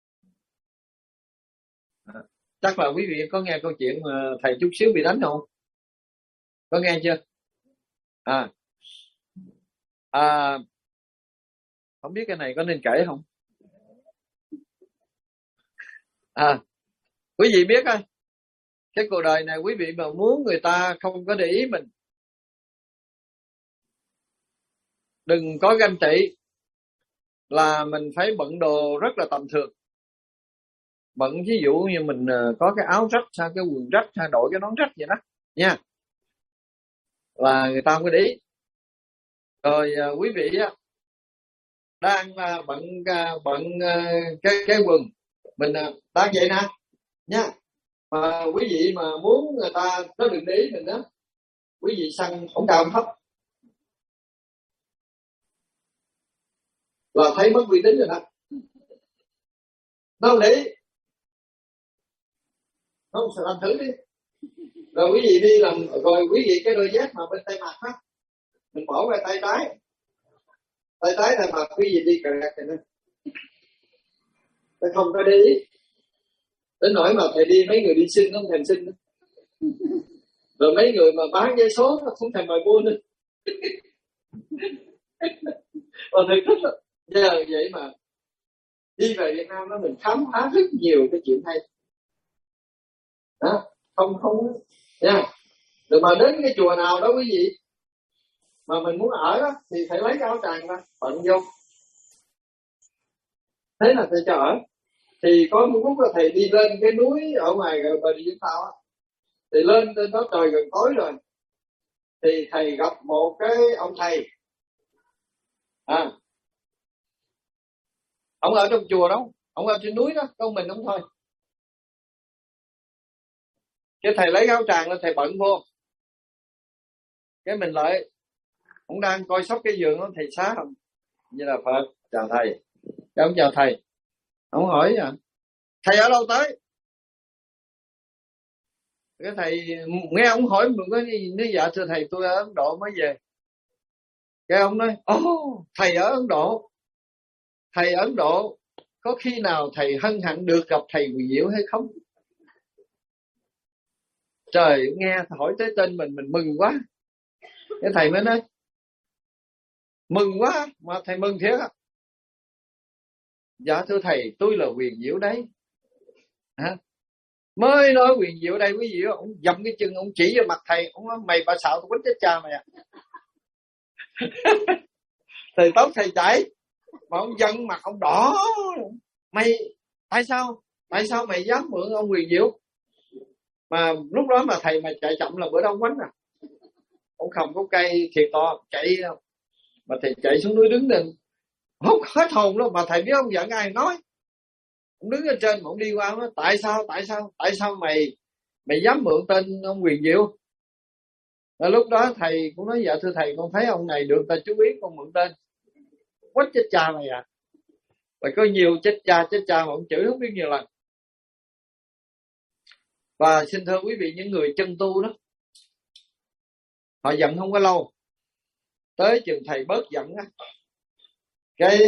Chắc là quý vị có nghe câu chuyện mà thầy chút xíu bị đánh không? Có nghe chưa? Không biết cái này có nên kể không? Quý vị biết á, cái cuộc đời này quý vị mà muốn người ta không có để ý mình, đừng có ganh tị, là mình phải bận đồ rất là tầm thường. Bận ví dụ như mình có cái áo rách, sao cái quần rách, hay đội cái nón rách vậy đó nha, là người ta không có để ý. Rồi quý vị á đang bận cái quần mình đang vậy nè nha, mà quý vị mà muốn người ta nó đừng để ý mình đó, quý vị săn ổng cao ổng thấp là thấy mất uy tín rồi đó. Nó không để ý, không sẽ làm thử đi. Rồi quý vị đi làm, rồi quý vị cái đôi dép mà bên tay mặt á, mình bỏ qua tay trái tay mặt, quý vị đi cà rạc này nè, ta không có để ý. Đến nỗi mà thầy đi, mấy người đi xin không thèm xin nữa. Rồi mấy người mà bán vé số nó không thèm mời mua nữa. Và thầy thích lắm. Giờ vậy mà đi về Việt Nam đó, mình khám phá rất nhiều cái chuyện hay đó. Không nha. Rồi mà đến cái chùa nào đó quý vị mà mình muốn ở đó thì phải lấy cái áo tràng ra bận vô, thế là thầy cho ở. Thì có một lúc là thầy đi lên cái núi ở ngoài bờ Địa Vũng Tàu á, thì lên trên đó trời gần tối rồi, thì thầy gặp một cái ông thầy, ông ở trong chùa đó, ông ở trên núi đó, có mình ông thôi. Cái thầy lấy áo tràng lên thầy bận vô, cái mình lại ông đang coi sóc cái giường đó, thầy xá không như là Phật chào thầy. Cái ông chào thầy, ông hỏi thầy ở đâu tới? Cái thầy nghe ông hỏi mình có gì, nói dạ thưa thầy tôi ở Ấn Độ mới về. Cái ông nói thầy ở Ấn Độ, thầy ở Ấn Độ có khi nào thầy hân hạnh được gặp thầy Quỳ Diệu hay không? Trời, nghe hỏi tới tên mình mừng quá. Cái thầy mới nói mừng quá, mà thầy mừng thiệt á. Dạ thưa thầy tôi là Quyền Diệu đấy. Mới nói Quyền Diệu đây quý vị, ông dậm cái chân ông chỉ vào mặt thầy, ông nói mày bà xạo tôi quýnh chết cha mày à. Thầy tóc thầy chạy, mà ông dân mặt ông đỏ. Mày tại sao mày dám mượn ông Quyền Diệu? Mà lúc đó mà thầy mà chạy chậm là bữa đâu ông quánh à. Ông cầm có cây thiệt to chạy, mà thầy chạy xuống núi đứng lên hốt hết hồn luôn. Mà thầy biết ông giận ai nói, ông đứng ở trên mà ông đi qua ông nói tại sao mày dám mượn tên ông Quyền Diệu? Và lúc đó thầy cũng nói dạ thưa thầy con thấy ông này được ta chú ý con mượn tên. Quách chết cha mày à. Và có nhiều chết cha mà ông chửi không biết nhiều lần. Và xin thưa quý vị, những người chân tu đó, họ giận không có lâu, tới chừng thầy bớt giận á, cái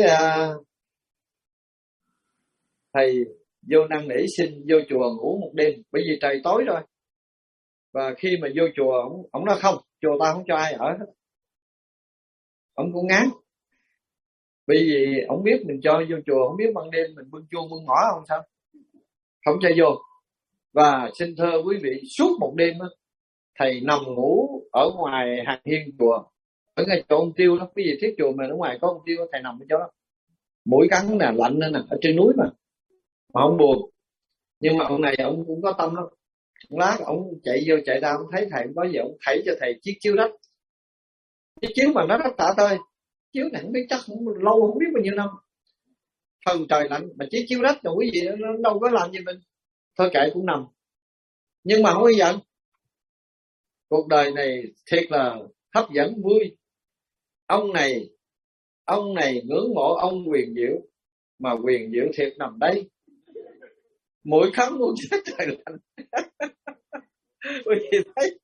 thầy vô năn nỉ xin vô chùa ngủ một đêm, bởi vì trời tối rồi. Và khi mà vô chùa, ông nói không, chùa ta không cho ai ở hết. Ông cũng ngán, bởi vì ông biết mình cho vô chùa, không biết ban đêm mình bưng chuông bưng ngõ không sao, không cho vô. Và xin thưa quý vị, suốt một đêm đó, thầy nằm ngủ ở ngoài hàng hiên chùa, ở ngay chỗ ông Tiêu đó. Quý vị thiết chùa mà ở ngoài có ông Tiêu, thầy nằm ở chỗ đó, mũi cắn nè, lạnh nè, ở trên núi mà không buồn. Nhưng mà ông này ông cũng có tâm lắm. Lát ông chạy vô chạy ra, ông thấy thầy không có gì, ông thảy cho thầy chiếc chiếu đất. Chiếc chiếu mà nó rất tả tơi, chiếu này không biết chắc cũng lâu, không biết bao nhiêu năm, phần trời lạnh mà chiếc chiếu đất rồi quý vị, nó đâu có làm gì mình. Thôi kệ cũng nằm. Nhưng mà không có giận. Cuộc đời này thiệt là hấp dẫn vui. Ông này ngưỡng mộ ông Quyền Diệu, mà Quyền Diệu thiệt nằm đấy. Mũi cắn muốn chết trời lạnh. Quý vị thấy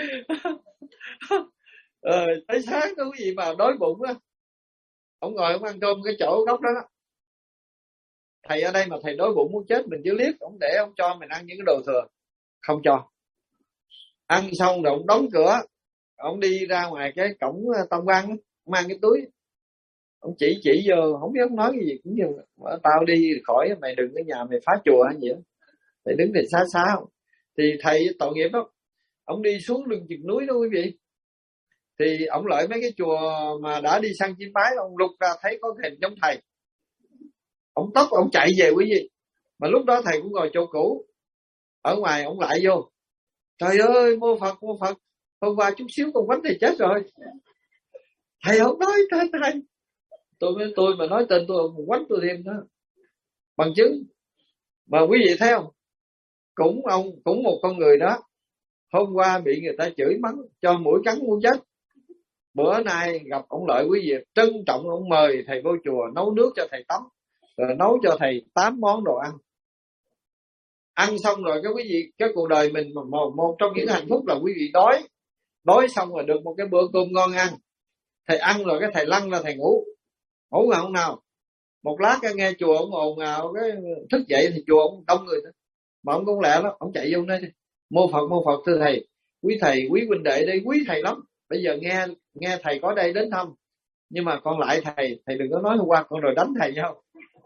thấy sáng đó quý vị mà đói bụng á, ông ngồi ông ăn cơm cái chỗ góc đó, thầy ở đây mà thầy đói bụng muốn chết mình chứ liếc ông để ông cho mình ăn những cái đồ thừa, không cho. Ăn xong rồi ông đóng cửa, ông đi ra ngoài cái cổng Tông Văn, mang cái túi, ông chỉ vô, không biết ông nói cái gì cũng như tao đi khỏi, mày đừng ở nhà mày phá chùa hay gì đó. Thầy đứng thì xa thì thầy tội nghiệp lắm, ông đi xuống lưng chừng núi đó quý vị, thì ông lợi mấy cái chùa mà đã đi săn chim bái, ông lục ra thấy có hình giống thầy, ông tóc ông chạy về quý vị. Mà lúc đó thầy cũng ngồi chỗ cũ, ở ngoài ông lại vô, trời ơi mô Phật, hôm qua chút xíu con quánh thầy chết rồi. Thầy không nói tên thầy, tôi mà nói tên tôi quánh tôi thêm đó, bằng chứng. Mà quý vị thấy không, cũng một con người đó, hôm qua bị người ta chửi mắng cho mũi cắn muốn chết, bữa nay gặp ông Lợi quý vị trân trọng ông mời thầy vô chùa nấu nước cho thầy tắm, rồi nấu cho thầy 8 món đồ ăn. Ăn xong rồi cái quý vị, cái cuộc đời mình một trong những hạnh phúc là quý vị đói xong rồi được một cái bữa cơm ngon ăn. Thầy ăn rồi cái thầy lăn ra thầy ngủ ngày hôm nào. Một lát cái nghe chùa ông ồn ào, cái thức dậy thì chùa ông đông người đó. Mà ông cũng lẹ lắm, ông chạy vô đây mô Phật thưa thầy, quý huynh đệ đây quý thầy lắm, bây giờ nghe thầy có đây đến thăm, nhưng mà con lại thầy đừng có nói hôm qua con rồi đánh thầy nhau.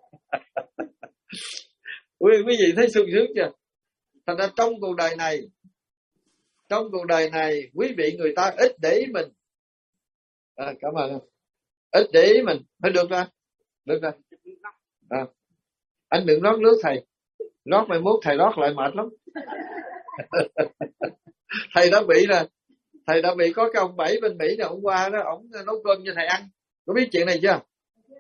quý vị thấy sung sướng chưa? Thành ra trong cuộc đời này quý vị, người ta ít để ý mình. Cảm ơn. Ít để ý mình phải được ra. Anh đừng rót nước thầy, rót mai mốt thầy rót lại mệt lắm. Thầy đã bị có cái ông Bảy bên Mỹ này, hôm qua đó ổng nấu cơm cho thầy ăn, có biết chuyện này chưa?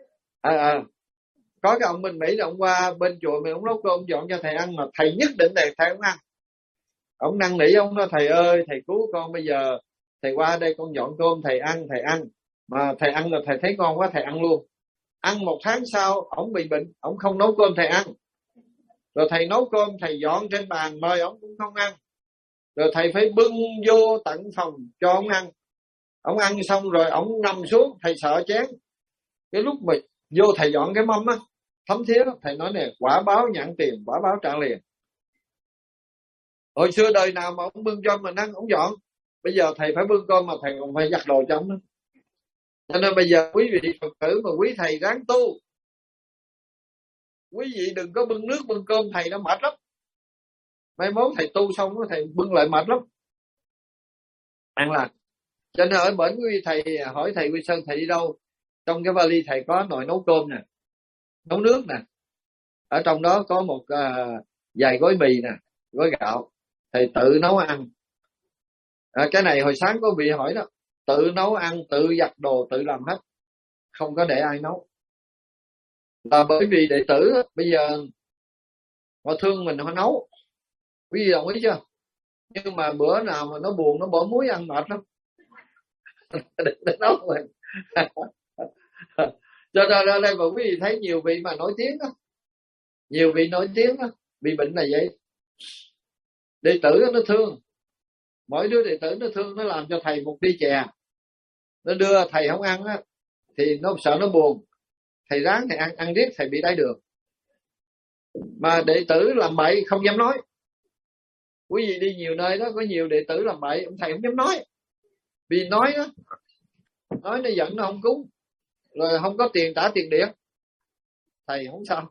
Có cái ông bên Mỹ này hôm qua bên chùa mình, ông nấu cơm dọn cho thầy ăn, mà thầy nhất định thầy không ăn. Ông năn nỉ ông nói thầy ơi thầy cứu con, bây giờ thầy qua đây con dọn cơm thầy ăn, mà thầy ăn rồi thầy thấy ngon quá thầy ăn luôn. Ăn 1 tháng sau ổng bị bệnh, ổng không nấu cơm thầy ăn, rồi thầy nấu cơm thầy dọn trên bàn mời ổng cũng không ăn, rồi thầy phải bưng vô tận phòng cho ổng ăn. Ổng ăn xong rồi ổng nằm xuống, thầy sợ chén. Cái lúc mà vô thầy dọn cái mâm á, thấm thía đó, thầy nói nè, quả báo nhận tiền, quả báo trả liền. Hồi xưa đời nào mà ông bưng cho mình ăn, ông dọn. Bây giờ thầy phải bưng cơm mà thầy còn phải giặt đồ cho ông đó. Cho nên bây giờ quý vị Phật tử mà quý thầy ráng tu, quý vị đừng có bưng nước bưng cơm thầy, nó mệt lắm. Mai mốt thầy tu xong đó, thầy bưng lại mệt lắm. Ăn là. Cho nên ở bển quý vị thầy hỏi thầy Quy Sơn thầy đi đâu, trong cái vali thầy có nồi nấu cơm nè, nấu nước nè, ở trong đó có một vài gói mì nè, gói gạo, thầy tự nấu ăn. Cái này hồi sáng có vị hỏi đó, tự nấu ăn, tự giặt đồ, tự làm hết, không có để ai nấu. Là bởi vì đệ tử bây giờ họ thương mình họ nấu, quý vị đồng ý chưa? Nhưng mà bữa nào mà nó buồn nó bỏ muối ăn mệt lắm. Để nấu mình. Cho nên ra đây mà quý vị thấy nhiều vị mà nổi tiếng đó, nhiều vị nổi tiếng đó bị bệnh là vậy. Đệ tử nó thương, mỗi đứa đệ tử nó thương, nó làm cho thầy một ly chè, nó đưa thầy không ăn á thì nó sợ nó buồn, thầy ráng thầy ăn riết thầy bị đái đường. Mà đệ tử làm bậy không dám nói. Quý vị đi nhiều nơi đó có nhiều đệ tử làm bậy, ông thầy không dám nói, vì nói đó, nói nó giận nó không cúng, rồi không có tiền trả tiền điện. Thầy không sao.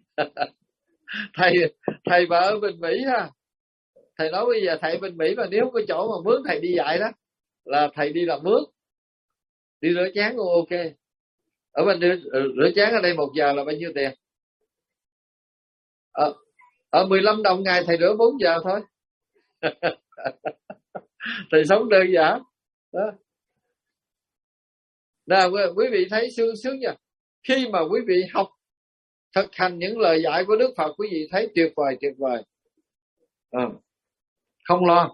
thầy mà ở bên Mỹ ha, thầy nói bây giờ thầy bên Mỹ mà nếu có chỗ mà mướn thầy đi dạy đó là thầy đi làm mướn, đi rửa chén cũng ok. Ở bên rửa chén ở đây 1 giờ là bao nhiêu tiền? Ở 15 đồng ngày thầy rửa 4 giờ thôi. Thầy sống đơn giản đó. Nào quý vị thấy sướng nhỉ? Khi mà quý vị học thực hành những lời dạy của Đức Phật, quý vị thấy tuyệt vời. Không lo.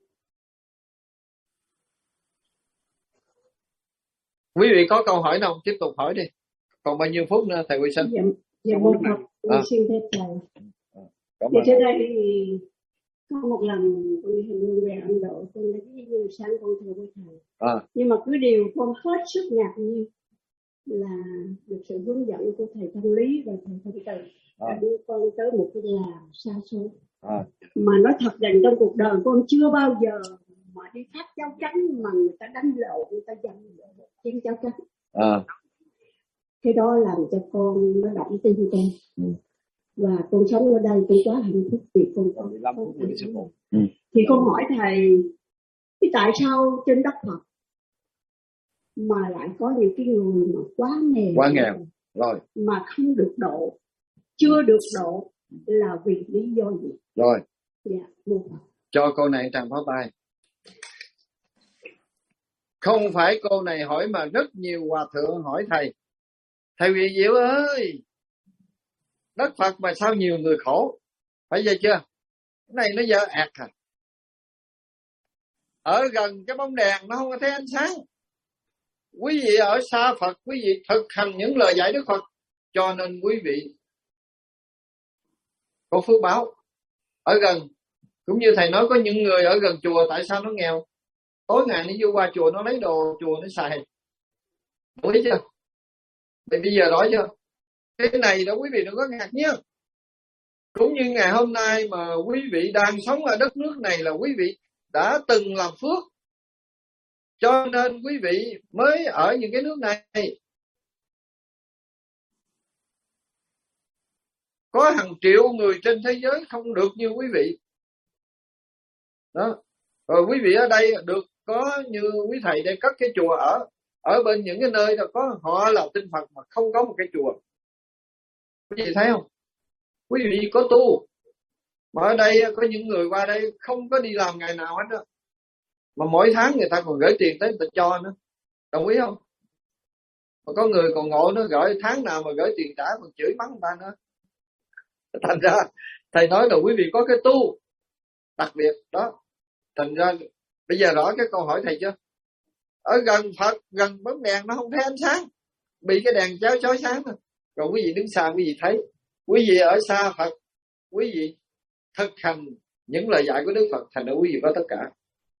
Quý vị có câu hỏi nào tiếp tục hỏi đi. Còn bao nhiêu phút nữa thầy Quy Sinh? Dạ mô Phật, xin phép thầy. Cảm Thì ơn. trước đây thì có một lần con đi hành hương về Ấn Độ, con đã cái như sáng con thưa với thầy. Nhưng mà cứ điều con hết sức ngạc nhiên là được sự hướng dẫn của thầy Thanh Lý và thầy Thanh Từ đã đưa con tới một cái làng xa xôi. Mà nói thật rằng trong cuộc đời con chưa bao giờ mà đi phát cháo trắng mà người ta đánh lộn, người ta giành chén cháo trắng. Cái đó làm cho con nó động tin con. Và con sống ở đây tôi quá hạnh phúc vì con có 15 phút nữa sư phụ. Thì con hỏi thầy, tại sao trên đất Phật mà lại có những cái người mà quá nghèo rồi mà không được độ, chưa được độ, là vì lý do gì? Rồi. Dạ, cho cô này tràng pháo tay. Không phải cô này hỏi mà rất nhiều hòa thượng hỏi thầy. Thầy Huyền Diệu ơi, đất Phật mà sao nhiều người khổ? Phải vậy chưa? Cái này nó dở ạt à. Ở gần cái bóng đèn nó không có thấy ánh sáng. Quý vị ở xa Phật, quý vị thực hành những lời dạy Đức Phật, cho nên quý vị có phước báo. Ở gần, cũng như thầy nói có những người ở gần chùa, tại sao nó nghèo? Tối ngày nó vô qua chùa, nó lấy đồ chùa nó xài. Đúng chưa? Vậy bây giờ đó chưa? Cái này đó quý vị đừng có ngạc nhiên. Cũng như ngày hôm nay mà quý vị đang sống ở đất nước này là quý vị đã từng làm phước, cho nên quý vị mới ở những cái nước này. Có hàng triệu người trên thế giới không được như quý vị. Đó. Rồi quý vị ở đây được có như quý thầy đây cất cái chùa ở bên những cái nơi đó có họ là tin Phật mà không có một cái chùa. Quý vị thấy không? Quý vị có tu. Mà ở đây có những người qua đây không có đi làm ngày nào hết đó. Mà mỗi tháng người ta còn gửi tiền tới người ta cho nữa. Đồng ý không? Mà có người còn ngộ nó gửi tháng nào mà gửi tiền trả còn chửi mắng người ta nữa. Thành ra thầy nói là quý vị có cái tu đặc biệt đó. Thành ra bây giờ rõ cái câu hỏi thầy chưa? Ở gần Phật, gần bóng đèn nó không thấy ánh sáng, bị cái đèn chói chói sáng thôi. Rồi quý vị đứng xa quý vị thấy. Quý vị ở xa Phật, quý vị thực hành những lời dạy của Đức Phật, thành ra quý vị có tất cả.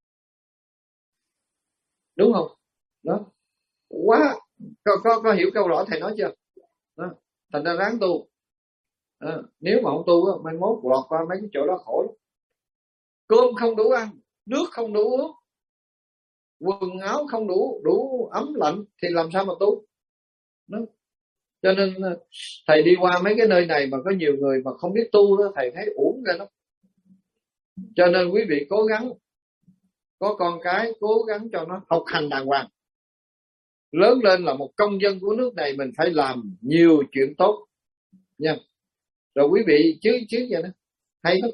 Đúng không? Đó. Quá. Có hiểu câu rõ thầy nói chưa? Đó. Thành ra ráng tu. Nếu mà không tu, mai mốt lọt qua mấy cái chỗ đó khổ lắm. Cơm không đủ ăn, nước không đủ uống, quần áo không đủ ấm lạnh thì làm sao mà tu? Đó. Cho nên thầy đi qua mấy cái nơi này mà có nhiều người mà không biết tu đó, thầy thấy uổng ra lắm. Cho nên quý vị cố gắng, có con cái cố gắng cho nó học hành đàng hoàng. Lớn lên là một công dân của nước này, mình phải làm nhiều chuyện tốt nha. Rồi quý vị chứ vậy đó, hay lắm.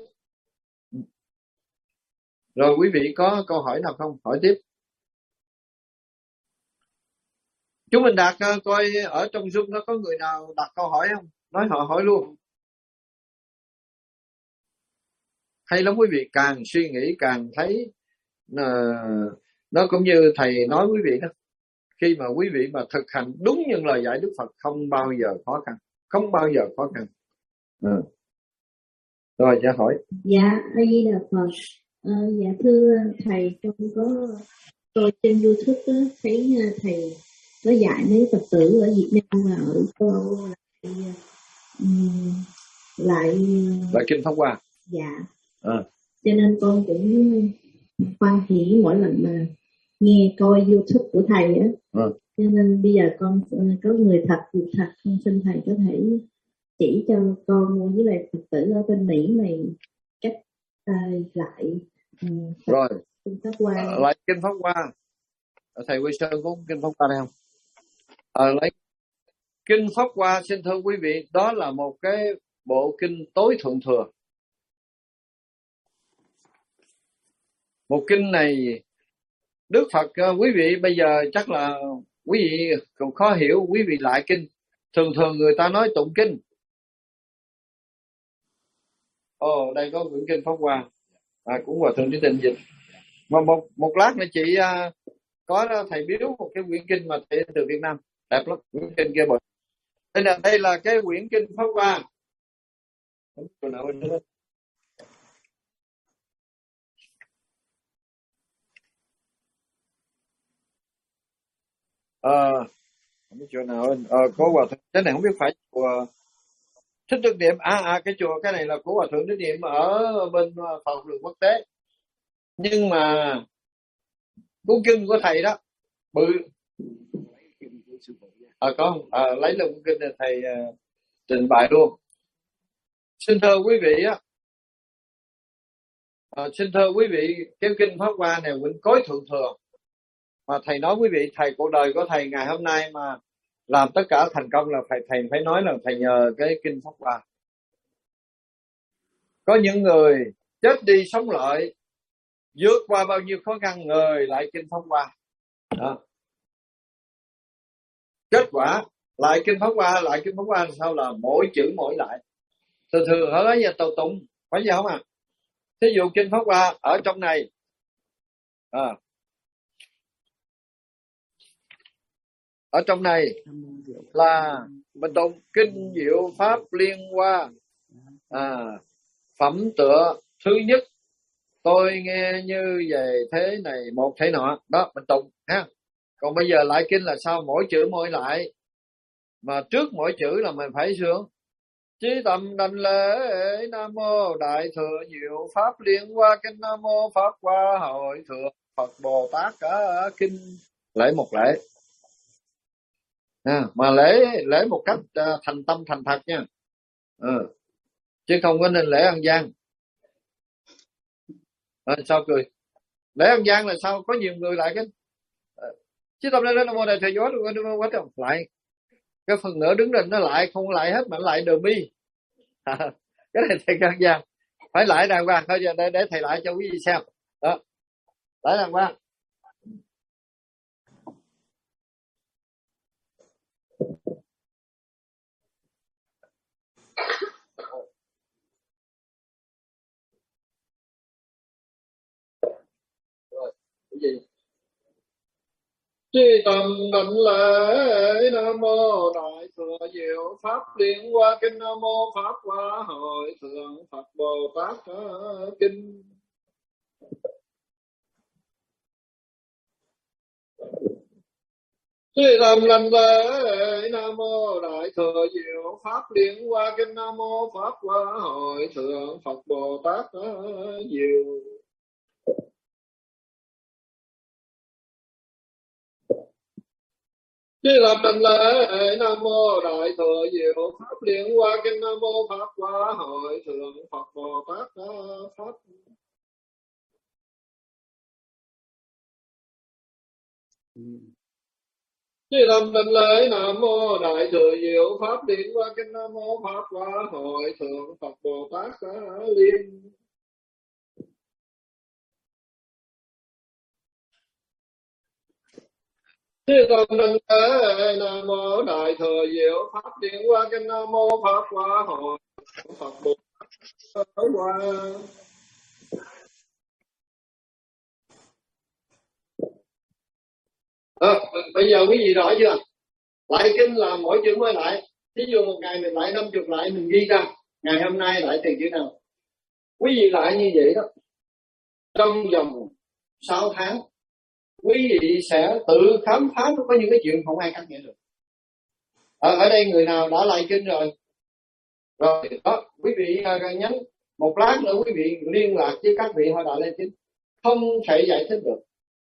Rồi quý vị có câu hỏi nào không? Hỏi tiếp. Chúng mình đặt coi ở trong Zoom nó có người nào đặt câu hỏi không? Nói họ hỏi luôn. Hay lắm quý vị, càng suy nghĩ càng thấy nó cũng như thầy nói quý vị đó. Khi mà quý vị mà thực hành đúng những lời dạy Đức Phật không bao giờ khó khăn. Không bao giờ khó khăn. Rồi cho hỏi. Dạ, A Di Đà Phật. Dạ thưa thầy, trong có tôi trên YouTube đó, thấy thầy có dạy mấy Phật tử ở Việt Nam và ở châu Âu lại Kinh Pháp Hoa. Dạ. Cho nên con cũng hoan hỷ mỗi lần mà nghe coi YouTube của thầy á. Cho nên bây giờ con có người thật việc thật, con xin thầy có thể chỉ cho con với lại Phật tử ở bên Mỹ này cách lại rồi Kinh Pháp Hoa. Lại Kinh Pháp Hoa. Thầy Quy Sơn có Kinh Pháp Hoa đây không? Lấy Kinh Pháp Hoa, xin thưa quý vị, đó là một cái bộ kinh tối thượng thừa. Một kinh này Đức Phật, quý vị bây giờ chắc là quý vị còn khó hiểu, quý vị lại kinh. Thường thường người ta nói tụng kinh. Đây có quyển Kinh Pháp Hoa. Cũng Hòa Thượng Trí Tịnh dịch. Mà một lát nữa chị có thầy biếu một cái quyển kinh mà thầy từ Việt Nam. Đẹp lắm, quyển kinh kia bồi. Đây là cái quyển Kinh Pháp Hoa. Không biết chùa nào có hòa thượng, cái này không biết phải chùa Thích Đức Niệm. Cái chùa cái này là của hòa thượng Đức Niệm ở bên Phật đường quốc tế. Nhưng mà cuốn kinh của thầy đó bự. Có không? Lấy là cuốn kinh này thầy trình bày luôn. Xin thưa quý vị á, xin thưa quý vị, cái kinh Pháp Hoa này quyển cối thượng thừa mà thầy nói quý vị, thầy cuộc đời của thầy ngày hôm nay mà làm tất cả thành công là thầy phải nói là thầy nhờ cái kinh Pháp Hoa. Có những người chết đi sống lại, vượt qua bao nhiêu khó khăn người lại kinh Pháp Hoa. Đó. Kết quả lại kinh Pháp Hoa, lại kinh Pháp Hoa sao là mỗi chữ mỗi lại. Thường ở đây giờ tàu tụng phải gì không ạ? Thí dụ kinh Pháp Hoa ở trong này ở trong này là mình tụng kinh Diệu Pháp Liên Hoa, phẩm tựa thứ nhất tôi nghe như về thế này một thế nọ, đó mình tụng ha. Còn bây giờ lại kinh là sao? Mỗi chữ mỗi lại, mà trước mỗi chữ là mình phải sướng chí tâm đảnh lễ Nam Mô Đại Thừa Diệu Pháp Liên Hoa kinh Nam Mô Pháp Hoa Hội Thượng Phật Bồ Tát cả kinh, lễ một lễ. Mà lễ một cách thành tâm thành thật nha, chứ không có nên lễ ăn gian. Sao cười? Lễ ăn gian là sao? Có nhiều người lại cái chứ tâm lên Nam Mô Đại Thừa Diệu Pháp lại cái phần nữa đứng lên nó lại không lại hết mà lại đờ mi. Cái này thầy ăn gian, phải lại đàng hoàng thôi. Giờ để thầy lại cho quý vị xem đó, lại đàng hoàng. Gì? Chí tâm đảnh lễ Nam Mô Đại Thừa Diệu Pháp Liên Hoa kinh Nam Mô Pháp Hoa Hội Thượng Phật Bồ Tát kinh. Chí tâm đảnh lễ Nam Mô Đại Thừa Diệu Pháp Liên Hoa kinh Nam Mô Pháp Hoa Hội Thượng Phật Bồ Tát Diệu. Chí tâm đảnh lễ Nam Mô Đại Thừa Diệu Pháp Liên Hoa kinh Nam Mô Pháp Hoa Hội Thượng Phật Bồ Tát Pháp. Chí tâm đảnh lễ Nam Mô Đại Thừa Diệu Pháp Liên Hoa kinh Nam Mô Pháp Hoa Hội Thượng Phật Bồ Tát Liên. Chí tâm đảnh lễ Nam Mô Đại Thừa Diệu Pháp Liên Hoa kinh Nam Mô Pháp Hoa Hội Phật Bồ Tát Hoa. Bây giờ quý vị rõ chưa? Lại kinh là mỗi chữ mới lại. Ví dụ một ngày mình lại 50 lại, mình ghi ra ngày hôm nay lại từ chữ nào. Quý vị lại như vậy đó, trong vòng 6 tháng quý vị sẽ tự khám phá. Có những cái chuyện không ai cắt nghĩa được. Ở đây người nào đã lại kinh rồi đó, quý vị nhắn một lát nữa quý vị liên lạc với các vị họ đã lên kinh, không thể giải thích được.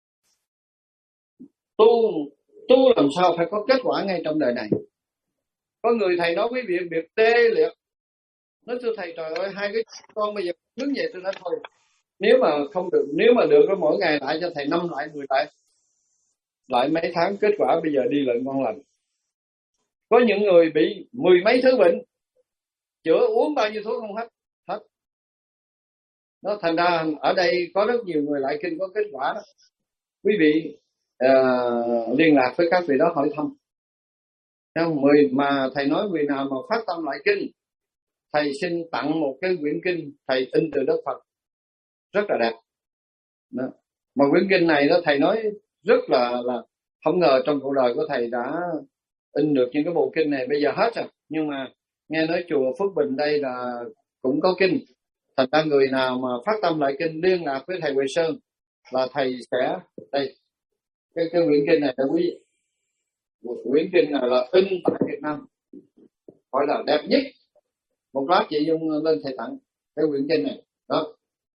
Tu làm sao phải có kết quả ngay trong đời này. Có người thầy nói quý vị việc tê liệt, nói thưa thầy trời ơi, 2 cái con bây giờ đứng dậy tôi nói thôi, nếu mà không được, nếu mà được có mỗi ngày lại cho thầy 5 lại 10 lại mấy tháng kết quả bây giờ đi lại ngon lành. Có những người bị 10 mấy thứ bệnh, chữa uống bao nhiêu thuốc không hết. Nó thành ra ở đây có rất nhiều người lại kinh có kết quả đó. Quý vị liên lạc với các vị đó hỏi thăm. Mà thầy nói vị nào mà phát tâm lại kinh, thầy xin tặng một cái quyển kinh thầy in từ Đức Phật rất là đẹp đó. Mà quyển kinh này đó thầy nói rất là không ngờ trong cuộc đời của thầy đã in được những cái bộ kinh này, bây giờ hết rồi. Nhưng mà nghe nói chùa Phước Bình đây là cũng có kinh. Thành ra người nào mà phát tâm lại kinh liên lạc với thầy Huệ Sơn là thầy sẽ đây cái quyển kinh này là quý vị. quyển kinh này là in tại Việt Nam, gọi là đẹp nhất. Một lát chị Dung lên thầy tặng cái quyển kinh này đó.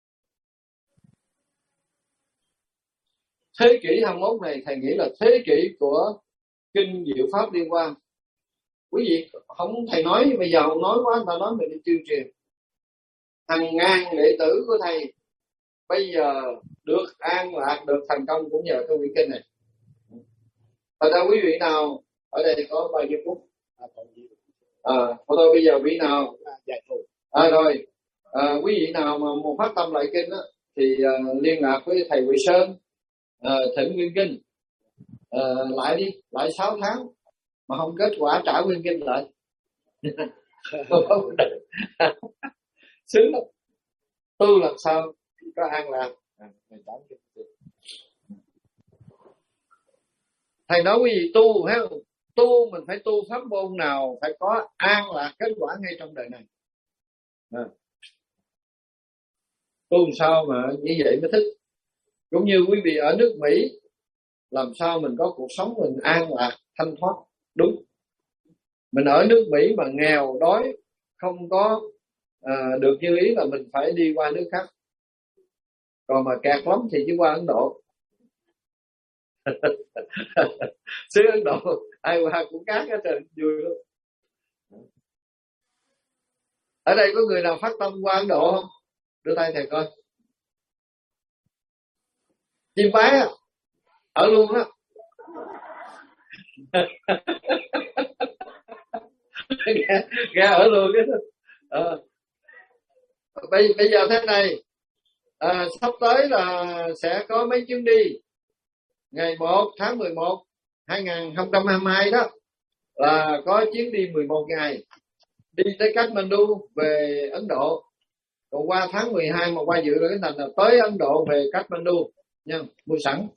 Thế kỷ 21 này thầy nghĩ là thế kỷ của kinh Diệu Pháp Liên Hoa. Quý vị không, thầy nói bây giờ không nói quá, người ta nói mình đi tuyên truyền. Hàng ngàn đệ tử của thầy bây giờ được an lạc, được thành công cũng nhờ cái quyển kinh này. Thật ra quý vị nào ở đây có bao nhiêu phút? Thôi bây giờ quý nào rồi quý vị nào mà muốn phát tâm lại kinh đó, thì liên lạc với thầy Huệ Sơn, thỉnh nguyên kinh lại đi, lại 6 tháng mà không kết quả trả nguyên kinh lại. Sướng lắm. Tu làm sao có an lạc. Thầy nói quý vị tu hay không? Tu mình phải tu pháp môn nào phải có an lạc kết quả ngay trong đời này. Tu sao mà như vậy mới thích. Cũng như quý vị ở nước Mỹ, làm sao mình có cuộc sống mình an lạc, thanh thoát. Đúng. Mình ở nước Mỹ mà nghèo, đói, không có được như ý là mình phải đi qua nước khác. Còn mà kẹt lắm thì chỉ qua Ấn Độ. Xứ Ấn Độ ai qua cũng cát hết trời, vui lắm. Ở đây có người nào phát tâm qua Ấn Độ không? Đưa tay thầy coi. Chim bái á, ở luôn á. Nghe ở luôn á. Bây giờ thế này, sắp tới là sẽ có mấy chuyến đi. Ngày 1 tháng 11 2022 đó là có chuyến đi 11 ngày đi tới Kathmandu về Ấn Độ. Còn qua tháng 12 mà qua dự là cái thành là tới Ấn Độ về Kathmandu nha, mua sẵn.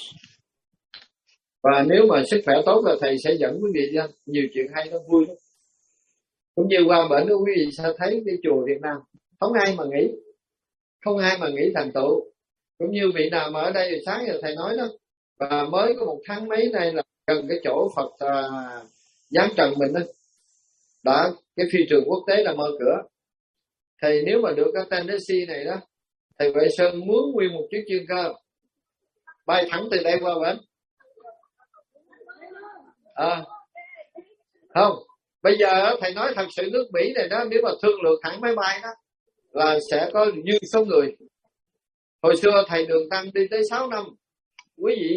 Và nếu mà sức khỏe tốt là thầy sẽ dẫn quý vị ra nhiều chuyện hay lắm, vui lắm. Cũng như qua bển đó quý vị sẽ thấy cái chùa Việt Nam không ai mà nghĩ thành tựu. Cũng như vị nào mà ở đây sáng giờ thầy nói đó, và mới có 1 tháng mấy này là gần cái chỗ Phật Giáng Trần mình đó, đã cái phi trường quốc tế là mở cửa. Thầy nếu mà được cái Tennessee này đó, thầy Huệ Sơn muốn nguyên một chiếc chuyên cơ bay thẳng từ đây qua bển. Không, bây giờ thầy nói thật sự nước Mỹ này đó, nếu mà thương lượng hãng máy bay đó là sẽ có dư số người. Hồi xưa thầy Đường Tăng đi tới 6 năm, quý vị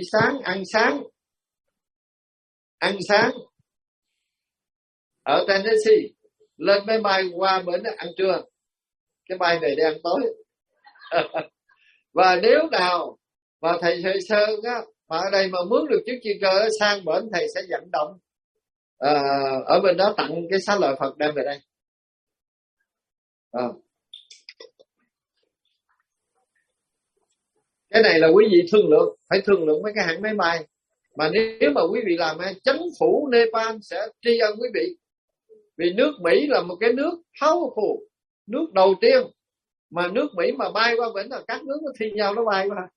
ăn sáng ở Tennessee, lên máy bay qua bển ăn trưa, cái bay về để ăn tối. Và nếu nào mà thầy Huệ Sơn á, mà ở đây mà mướn được chiếc chuyên cơ sang bển, thầy sẽ vận động ở bên đó tặng cái xá lợi Phật đem về đây. Cái này là quý vị phải thương lượng với cái hãng máy bay. Mà nếu mà quý vị làm, chính phủ Nepal sẽ tri ân quý vị. Vì nước Mỹ là một cái nước powerful, nước đầu tiên mà nước Mỹ mà bay qua bển là các nước nó thi nhau nó bay qua.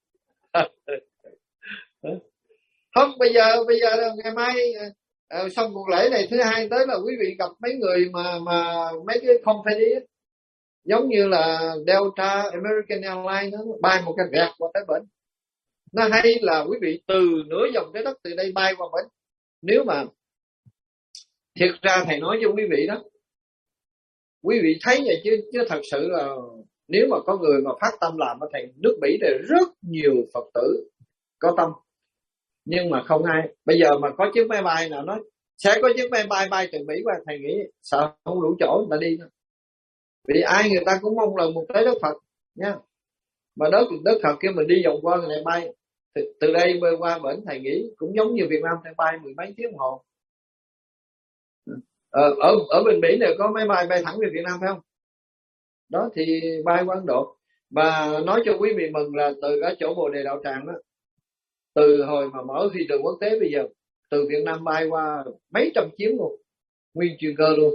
Không, bây giờ ngày mai xong cuộc lễ này, thứ hai tới là quý vị gặp mấy người mà mấy cái company ấy, giống như là Delta, American Airlines, nó bay một cái gạt qua tới bển. Nó hay là quý vị từ nửa vòng trái đất từ đây bay qua bển. Nếu mà thiệt ra thầy nói cho quý vị đó, quý vị thấy vậy chứ thật sự là nếu mà có người mà phát tâm làm ở thầy, nước Mỹ thì rất nhiều Phật tử có tâm, nhưng mà không ai. Bây giờ mà có chiếc máy bay nào nói sẽ có chiếc máy bay bay từ Mỹ qua, thầy nghĩ sợ không đủ chỗ người ta đi nữa. Vì ai người ta cũng mong là một tới đất Phật nha. Mà đất Phật kia mình đi vòng qua người này bay từ đây bơi qua bển, thầy nghĩ cũng giống như Việt Nam, thầy bay 10 mấy tiếng đồng hồ. Ở bên Mỹ này có máy bay thẳng về Việt Nam phải không? Đó thì bay qua Ấn Độ. Và nói cho quý vị mừng là từ cái chỗ Bồ Đề Đạo Tràng đó, từ hồi mà mở phi trường quốc tế bây giờ, từ Việt Nam bay qua mấy trăm chuyến luôn, nguyên chuyên cơ luôn.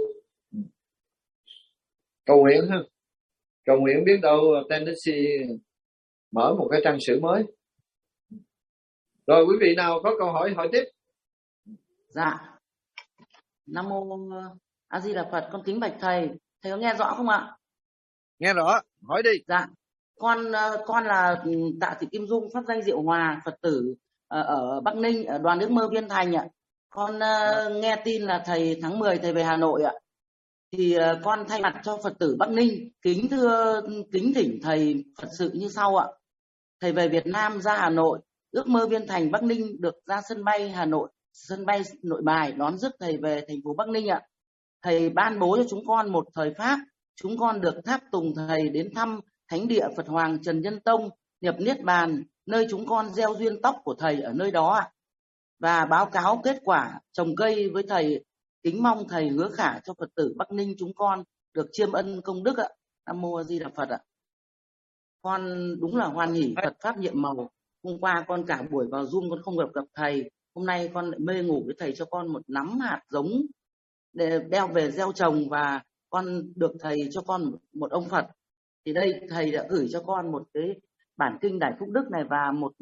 Cầu nguyện biết đâu Tennessee mở một cái trang sử mới. Rồi quý vị nào có câu hỏi hỏi tiếp. Dạ. Nam mô A Di Đà Phật, con kính bạch thầy. Thầy có nghe rõ không ạ? Nghe rõ, hỏi đi. Dạ. Con là Tạ Thị Kim Dung, pháp danh Diệu Hòa, Phật tử ở Bắc Ninh, ở đoàn Ước Mơ Viên Thành ạ. Con nghe tin là thầy tháng 10 thầy về Hà Nội ạ. Thì con thay mặt cho Phật tử Bắc Ninh kính thỉnh thầy Phật sự như sau ạ. Thầy về Việt Nam ra Hà Nội, Ước Mơ Viên Thành Bắc Ninh được ra sân bay Hà Nội, sân bay Nội Bài đón rước thầy về thành phố Bắc Ninh ạ. Thầy ban bố cho chúng con một thời pháp, chúng con được tháp tùng thầy đến thăm thánh địa Phật Hoàng Trần Nhân Tông, nhập Niết Bàn, nơi chúng con gieo duyên tóc của thầy ở nơi đó ạ. Và báo cáo kết quả trồng cây với thầy, kính mong thầy hứa khả cho Phật tử Bắc Ninh chúng con được chiêm ân công đức ạ. Nam mô A Di Đà Phật ạ. Con đúng là hoan hỉ Phật pháp nhiệm màu. Hôm qua con cả buổi vào Zoom con không gặp thầy. Hôm nay con lại mê ngủ với thầy cho con một nắm hạt giống để đeo về gieo trồng, và con được thầy cho con một ông Phật. Thì đây thầy đã gửi cho con một cái bản kinh Đại Phúc Đức này và một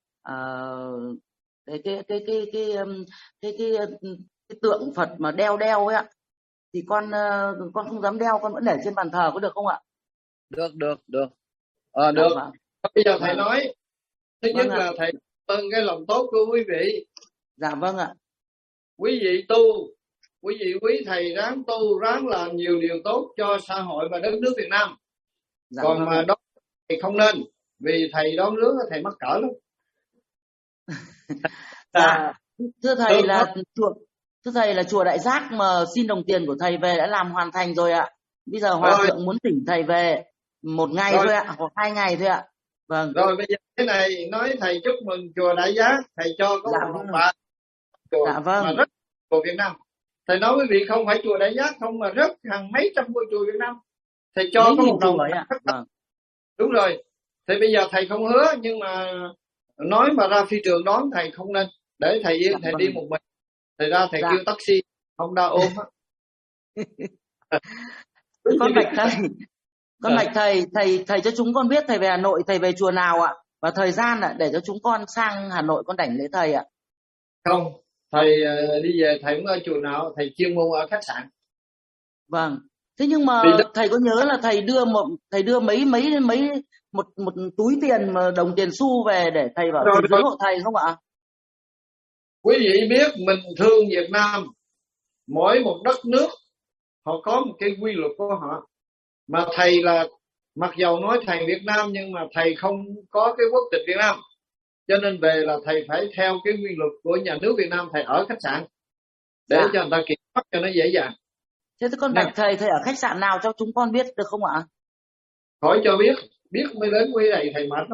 cái tượng Phật mà đeo ấy ạ. Thì con không dám đeo, con vẫn để trên bàn thờ, có được không ạ? Được. Được. Vâng. Bây giờ thầy nói, thứ nhất là thầy ơn cái lòng tốt của quý vị. Dạ vâng ạ. Quý vị tu, quý thầy ráng tu, ráng làm nhiều điều tốt cho xã hội và đất nước Việt Nam. Dạ Còn vâng mà đón thầy không nên, vì thầy đón nước thầy mắc cỡ lắm. Dạ. Thưa thầy là chùa Đại Giác mà xin đồng tiền của thầy về đã làm hoàn thành rồi ạ. Bây giờ Hòa thượng muốn thỉnh thầy về 1 ngày thôi ạ, hoặc 2 ngày thôi ạ. Vâng. Rồi bây giờ cái này nói thầy chúc mừng chùa Đại Giác, thầy cho có một phòng bạc chùa mà rất của Việt Nam. Thầy nói quý vị không phải chùa Đại Giác không, mà rất hàng mấy trăm ngôi chùa Việt Nam. Thầy cho có một đồng bạc. Vâng. Đúng rồi. Thì bây giờ thầy không hứa, nhưng mà nói mà ra phi trường đón thầy không nên. Để thầy yên, thầy đi một mình. Thầy ra thầy kêu taxi, không đa ôm á. Con bạch thầy cho chúng con biết thầy về Hà Nội, thầy về chùa nào ạ? Và thời gian ạ, để cho chúng con sang Hà Nội con đảnh lễ thầy ạ. Không, thầy đi về thầy cũng ở chùa nào, thầy chuyên môn ở khách sạn. Vâng. Thế nhưng mà thầy có nhớ là thầy đưa một túi tiền mà đồng tiền xu về để thầy bảo thầy giữ hộ thầy không ạ? Quý vị biết mình thương Việt Nam, mỗi một đất nước họ có một cái quy luật của họ. Mà thầy là, mặc dầu nói thầy Việt Nam nhưng mà thầy không có cái quốc tịch Việt Nam, cho nên về là thầy phải theo cái quy luật của nhà nước Việt Nam. Thầy ở khách sạn để cho người ta kiểm soát cho nó dễ dàng. Thế con bạch thầy ở khách sạn nào cho chúng con biết được không ạ? Hỏi cho biết mới đến quý này thầy mệt lắm.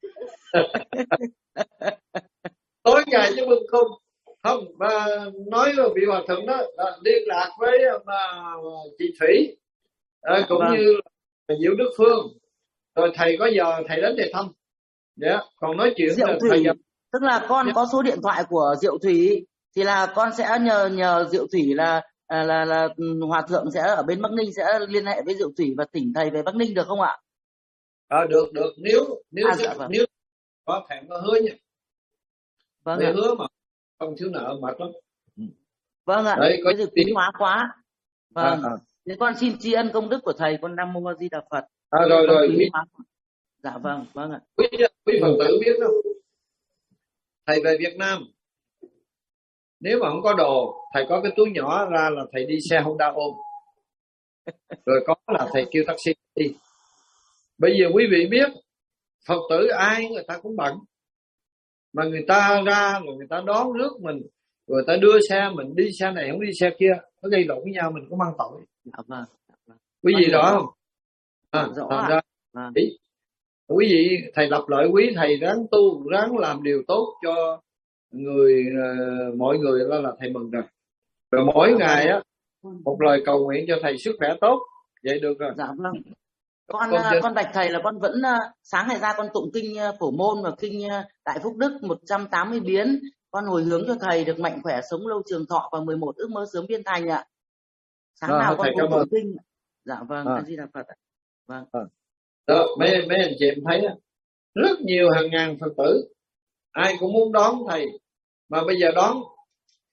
Tối ngày chứ mừng không mà nói với vị hòa thượng đó liên lạc với chị Thủy cũng như là Diệu Đức Phương, rồi thầy có giờ thầy đến để thăm. Còn nói chuyện Diệu Thủy, tức là con có số điện thoại của Diệu Thủy thì là con sẽ nhờ Diệu Thủy là hòa thượng sẽ ở bên Bắc Ninh sẽ liên hệ với Diệu Thủy và thỉnh thầy về Bắc Ninh được không ạ? Được nếu có thầy có hứa nha. Vâng ạ. Hứa mà không thiếu nợ mệt lắm. Vâng ạ. Đấy, có quý hóa quá. Vâng. Thế con xin tri ân công đức của thầy, con Nam Mô A Di Đà Phật. Rồi. Dạ vâng ạ. Quý Phật tử biết không? Thầy về Việt Nam, nếu mà không có đồ, thầy có cái túi nhỏ ra là thầy đi xe Honda ôm. Rồi có là thầy kêu taxi đi. Bây giờ quý vị biết, Phật tử ai người ta cũng bận. Mà người ta ra rồi người ta đón rước mình, rồi ta đưa xe mình đi xe này không đi xe kia, nó gây lộn với nhau, mình có mang tội. Vâng. Quý vị rõ không? Rõ ra quý vị thầy lặp lại, quý thầy ráng tu, ráng làm điều tốt cho mọi người là thầy mừng rồi. Rồi mỗi ngày á một lời cầu nguyện cho thầy sức khỏe tốt, vậy được rồi. Dạ vâng. Con bạch thầy là con vẫn sáng ngày ra con tụng kinh Phổ Môn và kinh Đại Phúc Đức 180 biến, con hồi hướng cho thầy được mạnh khỏe, sống lâu trường thọ và 11 ước mơ sớm viên thành ạ. Sáng nào con cũng tụng kinh. Dạ vâng, A Di Đà Phật. Vâng. Đó, mấy anh chị em thấy rất nhiều hàng ngàn Phật tử ai cũng muốn đón thầy, mà bây giờ đón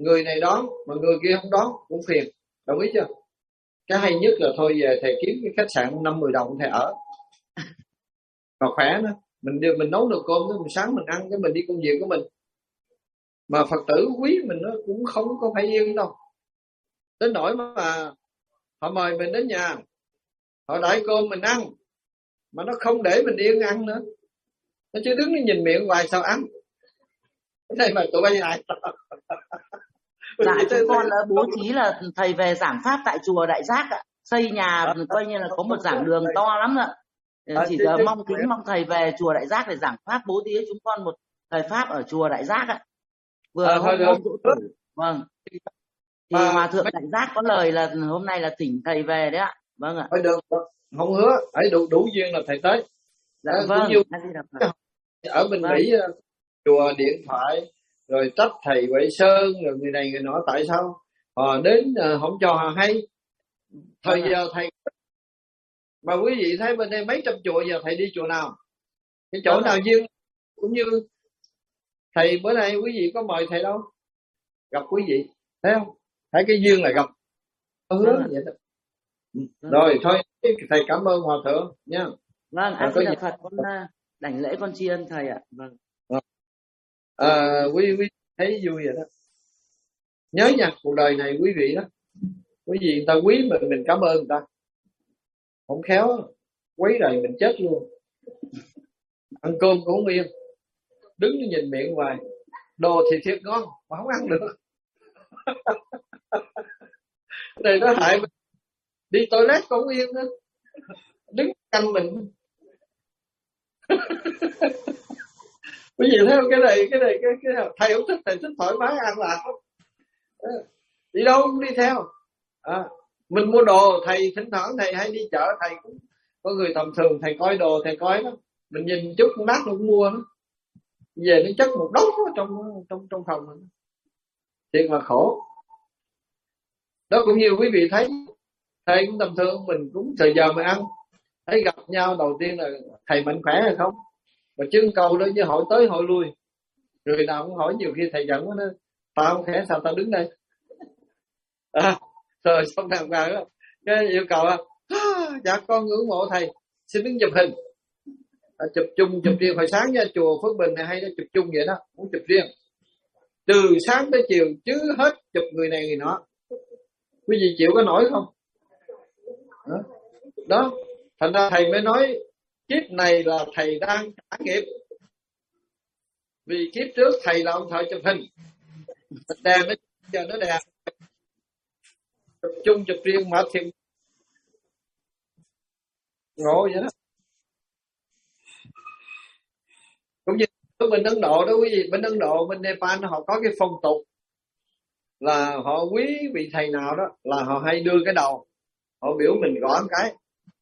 người này đón mà người kia không đón cũng phiền, đồng ý chưa? Cái hay nhất là thôi về thầy kiếm cái khách sạn 5-10 đồng thầy ở và khỏe nữa. Mình nấu nồi cơm đó, mình sáng mình ăn cái mình đi công việc của mình. Mà Phật tử quý mình nó cũng không có phải yên đâu. Đến nỗi mà họ mời mình đến nhà, họ đãi cơm mình ăn mà nó không để mình yên ăn nữa. Nó chứ đứng nó nhìn miệng hoài sao ăn. Cái này mà tụi bay này. Dạ chúng con đã bố trí là thầy về giảng pháp tại chùa Đại Giác ạ. Xây nhà coi như là có một giảng đường to lắm ạ. Chỉ giờ mong thầy về chùa Đại Giác để giảng pháp, bố thí chúng con một thời pháp ở chùa Đại Giác ạ. Vừa hôm dỗ tổ. Vâng. Thì Hòa thượng Đại Giác có lời là hôm nay là thỉnh thầy về đấy ạ. Vâng ạ. Được, không hứa, ấy đủ duyên là thầy tới. Dạ vâng. Ở bên Mỹ chùa điện thoại rồi trách thầy Huệ Sơn rồi người này người nọ, tại sao họ đến không cho họ hay. Thời giờ thầy mà quý vị thấy bên đây mấy trăm chùa, giờ thầy đi chùa nào, cái chỗ nào duyên cũng như thầy bữa nay quý vị có mời thầy đâu, gặp quý vị thấy không, thấy cái duyên là gặp. Hứa vậy đó. Rồi thôi thầy cảm ơn Hòa thượng nha. Vâng, A Di Đà Phật, con đảnh lễ con tri ân thầy ạ. Vâng. Quý thấy vui vậy đó. Nhớ nha, cuộc đời này quý vị đó, quý vị người ta quý mình cảm ơn người ta. Không khéo quấy rầy mình chết luôn. Ăn cơm cũng không yên, đứng nhìn miệng hoài. Đồ thì thiệt ngon mà không ăn được. Này nó hại mình. Đi toilet cũng không yên nữa, đứng canh mình. Quý vị thấy không, cái này thầy không thích, thầy thích thoải mái ăn lạc. Đi đâu cũng đi theo. Mình mua đồ, thầy thỉnh thoảng thầy hay đi chợ, thầy cũng có người tầm thường, thầy coi đồ, thầy coi đó, mình nhìn chút con đắt cũng mua nó, về nó chất một đống trong phòng mình, thiệt là khổ. Đó cũng như quý vị thấy, thầy cũng tầm thường, mình cũng thời giờ mà ăn, thấy gặp nhau đầu tiên là thầy mạnh khỏe hay không, mà chứ câu đó như hỏi tới hỏi lui, người nào cũng hỏi, nhiều khi thầy giận quá, nó tao không khỏe sao tao đứng đây. Rồi xong thằng vào đó, cái yêu cầu dạ con ngưỡng mộ thầy, xin đứng chụp hình. Chụp chung chụp riêng. Hồi sáng nha, chùa Phước Bình này hay nó chụp chung vậy đó, muốn chụp riêng từ sáng tới chiều chứ hết chụp người này người nọ. Quý vị chịu có nổi không? Đó, thành ra thầy mới nói kiếp này là thầy đang trả nghiệp, vì kiếp trước thầy là ông thợ chụp hình, đèn nó giờ nó đèn chụp chung chụp riêng mà thiệt ngộ vậy đó. Cũng như ở bên Ấn Độ đó quý vị, bên Ấn Độ, bên Nepal họ có cái phong tục là họ quý vị thầy nào đó là họ hay đưa cái đầu, họ biểu mình gõ một cái.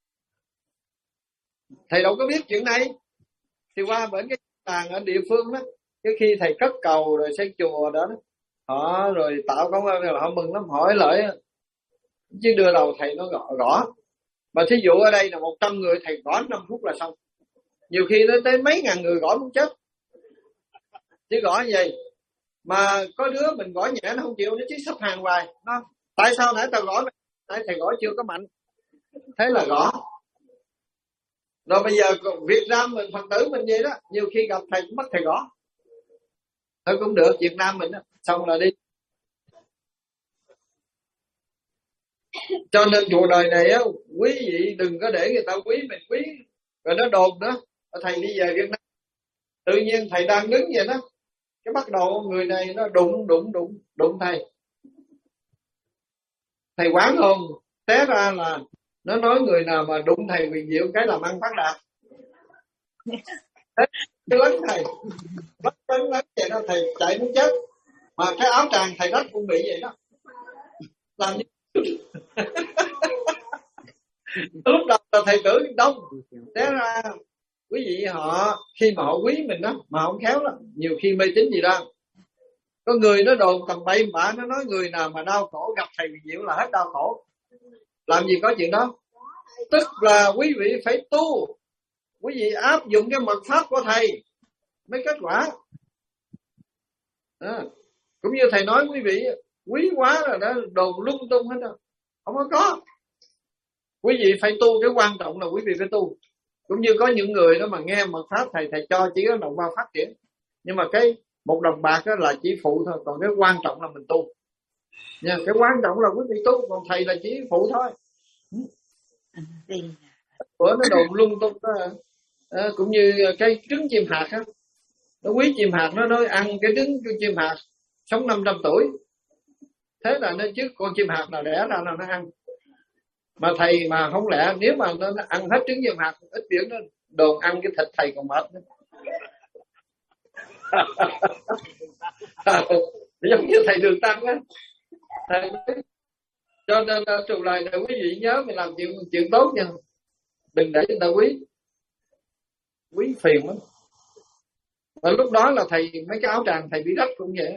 Thầy đâu có biết chuyện này, thì qua bên cái làng ở địa phương đó, cái khi thầy cất cầu rồi xây chùa đó, họ rồi tạo công ơn là họ mừng lắm, hỏi lợi chứ đưa đầu thầy nó gõ. Mà thí dụ ở đây là 100 người, thầy gõ 5 phút là xong. Nhiều khi nó tới mấy ngàn người gõ muốn chết, chứ gõ như vậy. Mà có đứa mình gõ nhẹ nó không chịu, nó chỉ sắp hàng hoài. Nó tại sao nãy tao gõ, nãy thầy gõ chưa có mạnh, thế là gõ. Rồi bây giờ Việt Nam mình, Phật tử mình vậy đó, nhiều khi gặp thầy cũng bắt thầy gõ. Thôi cũng được, Việt Nam mình đó, xong là đi. Cho nên cuộc đời này á, quý vị đừng có để người ta quý mình quý, rồi nó đồn đó, thầy đi về Việt Nam, tự nhiên thầy đang đứng vậy đó, cái bắt đầu người này nó đụng thầy. Thầy quán hồn, té ra là nó nói người nào mà đụng thầy Huyền Diệu cái làm ăn phát đạt. Thế lớn thầy, bắt lớn vậy đó, thầy chạy muốn chết. Mà cái áo tràng thầy rách cũng bị vậy đó. Làm như lúc đầu là thầy tưởng đông, té ra quý vị họ khi mà họ quý mình đó mà không khéo đó, nhiều khi mê tín gì đó. Có người nó đồn tầm bậy bạ, nó nói người nào mà đau khổ gặp thầy Huyền Diệu là hết đau khổ. Làm gì có chuyện đó. Tức là quý vị phải tu, quý vị áp dụng cái mật pháp của thầy mới kết quả. Cũng như thầy nói quý vị, quý quá rồi đó, đồn lung tung hết rồi. Không có. Quý vị phải tu, cái quan trọng là quý vị phải tu. Cũng như có những người đó mà nghe mật pháp thầy cho chỉ có đồng bào phát triển. Nhưng mà cái một đồng bạc đó là chỉ phụ thôi, còn cái quan trọng là mình tu. Nha, cái quan trọng là quý vị tu, còn thầy là chỉ phụ thôi. Bữa nó đồn lung tung đó. Cũng như cái trứng chim hạt á, nó quý chim hạt nó nói ăn cái trứng chim hạt sống 500 tuổi. Thế là nó chứ con chim hạt nào đẻ ra nào nó ăn. Mà thầy mà không lẽ nếu mà nó ăn hết trứng chim hạt, ít biển nó đồn ăn cái thịt thầy còn mệt nữa. Giống như thầy Đường Tăng á, thầy cho nên trù lại là quý vị nhớ mình làm chuyện tốt nha, đừng để người ta quý phiền lắm. Và lúc đó là thầy mấy cái áo tràng thầy bị rách cũng vậy.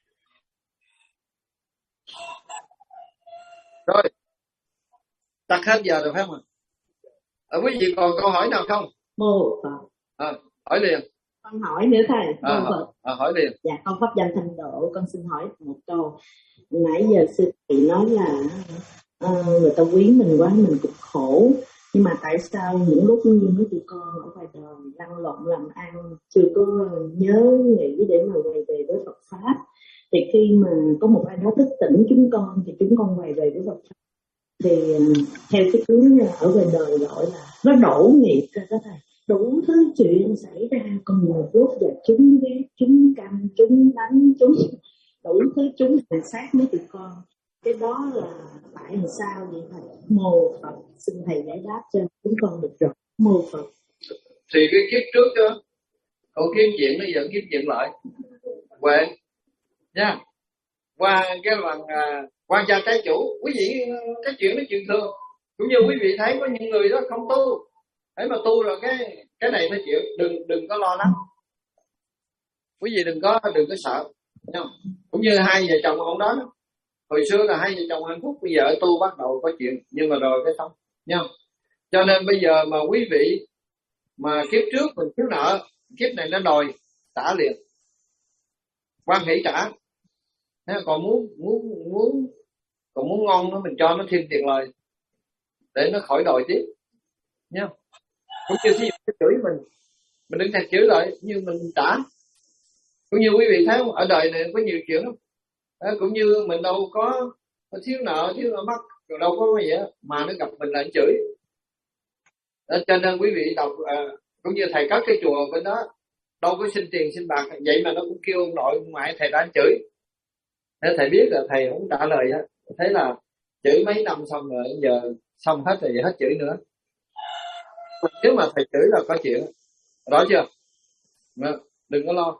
Rồi tắt hết giờ rồi phải không ạ? Quý vị còn câu hỏi nào không? Mô hỏi liền. Con hỏi nữa thầy. Hỏi liền. Dạ, con pháp danh Thanh Độ, con xin hỏi một câu. Nãy giờ sư thầy nói là người ta quý mình quá, mình cũng khổ. Nhưng mà tại sao những lúc như mấy chị con ở ngoài đời lăn lộn làm ăn, chưa có nhớ nghĩ để mà quay về với Phật Pháp, thì khi mà có một ai đó thức tỉnh chúng con thì chúng con quay về với Phật Pháp. Thì theo cái hướng ở ngoài đời gọi là nó đổ nghiệp ra đó thầy, đủ thứ chuyện xảy ra, con người rốt và chúng ghét, chúng căm, chúng đánh, chúng đủ thứ, chúng hành sát mấy tụi con. Cái đó là tại làm sao vậy thầy? Mô Phật, xin thầy giải đáp cho chúng con được rồi. Mô Phật. Thì cái kiếp trước đó, còn kiếm chuyện nó dẫn kiếm chuyện lại. Huệ nha. Qua cái lần quan gia trái chủ, quý vị cái chuyện đó chuyện thường. Cũng như quý vị thấy có những người đó không tu, để mà tu rồi cái này phải chịu, đừng có lo lắng. Quý vị đừng có sợ. Cũng như hai vợ chồng ông đó, hồi xưa là hai vợ chồng hạnh phúc, bây giờ tu bắt đầu có chuyện, nhưng mà rồi cái xong nha. Cho nên bây giờ mà quý vị mà kiếp trước mình thiếu nợ, kiếp này nó đòi trả liền, quan hỷ trả. Còn muốn ngon nó mình cho nó thêm tiền lời để nó khỏi đòi tiếp nha. Cũng như thí dụ cái chửi mình đừng thèm chửi lại, nhưng mình trả. Cũng như quý vị thấy không, ở đời này có nhiều chuyện lắm. Cũng như mình đâu có thiếu nợ mắc, rồi đâu có gì á mà nó gặp mình là chửi. Cho nên quý vị đọc cũng như thầy cất cái chùa bên đó đâu có xin tiền xin bạc, vậy mà nó cũng kêu ông nội ông ngoại thầy đã chửi. Thế thầy biết là thầy không trả lời á, thế là chửi mấy năm xong rồi, giờ xong hết rồi, hết chửi nữa. Nếu mà thầy chửi là có chuyện, rõ chưa? Đừng có lo.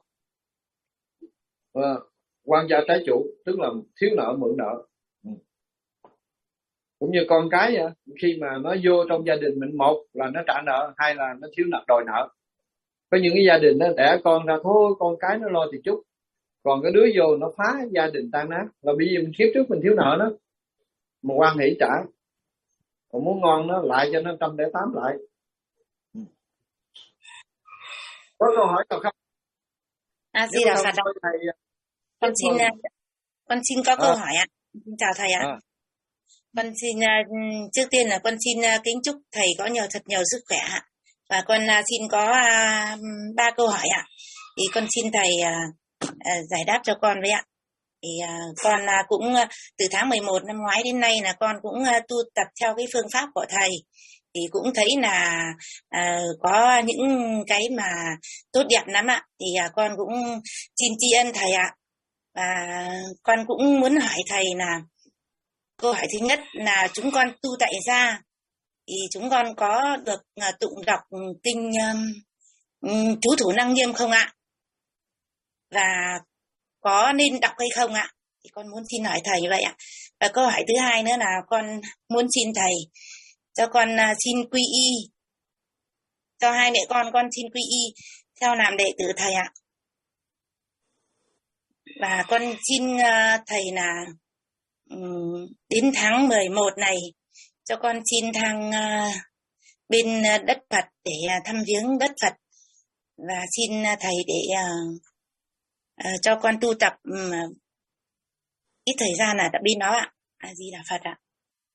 Quan gia trái chủ tức là thiếu nợ mượn nợ. Cũng như con cái vậy, khi mà nó vô trong gia đình mình, một là nó trả nợ, hai là nó thiếu nợ đòi nợ. Có những cái gia đình nó đẻ con ra thôi con cái nó lo thì chút, còn cái đứa vô nó phá gia đình tan nát, là bởi vì mình kiếp trước mình thiếu nợ nó, mà quan hỷ trả. Còn muốn ngon nó lại cho nó 108 lại. Có câu hỏi nào không? Di Đà Phật. Con xin có câu hỏi ạ. Chào thầy ạ. Con xin trước tiên là con xin kính chúc thầy có thật nhiều sức khỏe ạ. Và con xin có 3 câu hỏi ạ. Thì con xin thầy giải đáp cho con với ạ. Thì con cũng từ tháng 11 năm ngoái đến nay là con cũng tu tập theo cái phương pháp của thầy. Thì cũng thấy là có những cái mà tốt đẹp lắm ạ. Thì con cũng xin tri ân thầy ạ. Và con cũng muốn hỏi thầy là câu hỏi thứ nhất là chúng con tu tại gia thì chúng con có được tụng đọc kinh chú thủ năng nghiêm không ạ? Và có nên đọc hay không ạ? Thì con muốn xin hỏi thầy như vậy ạ. Và câu hỏi thứ hai nữa là con muốn xin thầy cho con xin quy y, cho hai mẹ con xin quy y theo làm đệ tử thầy ạ. Và con xin thầy là đến tháng 11 này cho con xin thăng bên đất Phật để thăm viếng đất Phật, và xin thầy để cho con tu tập ít thời gian là đã bên đó ạ. A Di Đà Phật ạ.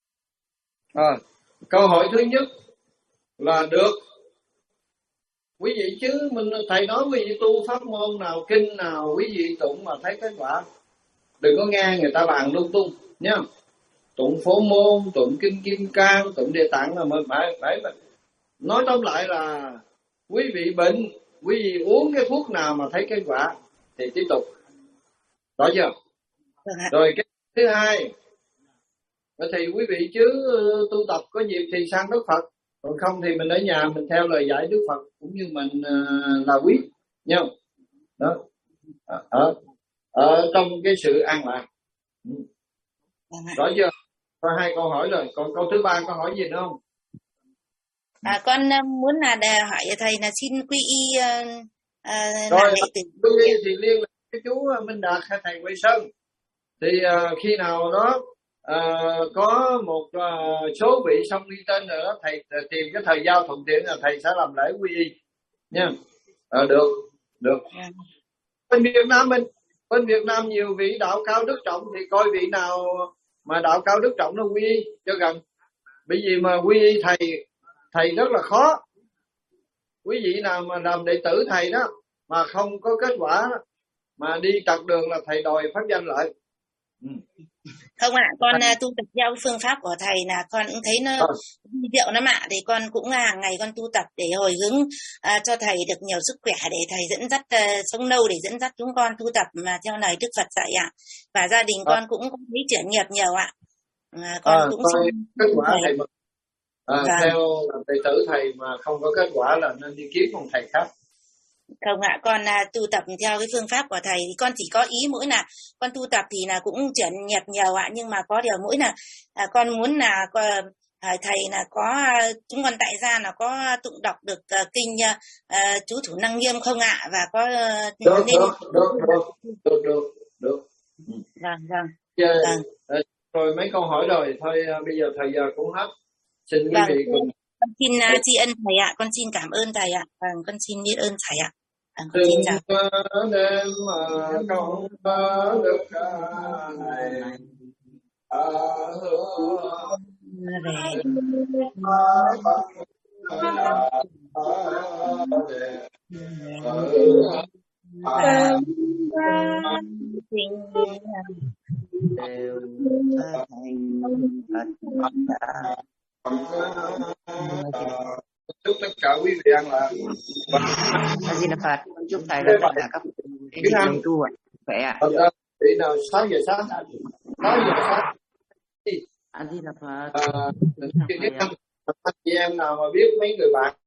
Câu hỏi thứ nhất là được. Quý vị chứ thầy nói quý vị tu pháp môn nào, kinh nào quý vị tụng mà thấy kết quả, đừng có nghe người ta bàn lung tung nhá. Tụng Phổ Môn, tụng kinh Kim Cang, tụng Địa Tạng là mình phải nói tóm lại là quý vị bệnh, quý vị uống cái thuốc nào mà thấy kết quả thì tiếp tục, rõ chưa? Rồi cái thứ hai thì quý vị chứ tu tập có dịp thì sang Đức Phật, còn không thì mình ở nhà mình theo lời dạy Đức Phật cũng như mình là quý nha. Đó, ở trong cái sự an lạc. Rõ chưa? Có 2 câu hỏi rồi, còn câu thứ 3 có hỏi gì nữa không? Con muốn là hỏi thầy là xin quy y rồi làm đệ tử. Quy y thì liên lạc với chú Minh Đạt hay thầy Quay Sơn. Thì khi nào đó có một số vị xong đi tên rồi đó, thầy tìm cái thời gian thuận tiện là thầy sẽ làm lễ quy y nha. Được. Bên Việt Nam nhiều vị đạo cao đức trọng, thì coi vị nào mà đạo cao đức trọng nó quy y cho gần. Bởi vì mà quy y thầy rất là khó. Quý vị nào mà làm đệ tử thầy đó mà không có kết quả đó, mà đi trật đường là thầy đòi pháp danh lại. Không ạ, con tu tập theo phương pháp của thầy là con cũng thấy nó diệu lắm ạ. Thì con cũng hàng ngày con tu tập để hồi hướng cho thầy được nhiều sức khỏe, để thầy dẫn dắt sống lâu, để dẫn dắt chúng con tu tập mà theo lời Đức Phật dạy ạ. Và gia đình con cũng có thấy chuyển nghiệp nhiều ạ. Con cũng kết quả thầy theo đệ tử thầy mà không có kết quả là nên đi kiếm một thầy khác. Không ạ, con tu tập theo cái phương pháp của thầy. Thì con chỉ có ý mỗi là con tu tập thì là cũng chuyển nghiệp nhiều ạ. Nhưng mà có điều mỗi là con muốn là thầy là có chúng con tại gia là có tụng đọc được kinh chú Thủ Năng Nghiêm không ạ? Và có được. Vâng. Rồi mấy câu hỏi rồi, thôi bây giờ thời giờ cũng hết. Xin quý vị cùng. Con xin tri ân thầy ạ, con xin cảm ơn thầy ạ. Con xin biết ơn thầy ạ. Con xin chào. Đêm mà không được này chúc tất cả quý vị an lạc. A Di Đà Phật. Chúc thầy và tất cả các vị đồng tu khỏe ạ. Vị nào 6 giờ sáng. A Di Đà Phật. Chị em nào mà biết mấy người bạn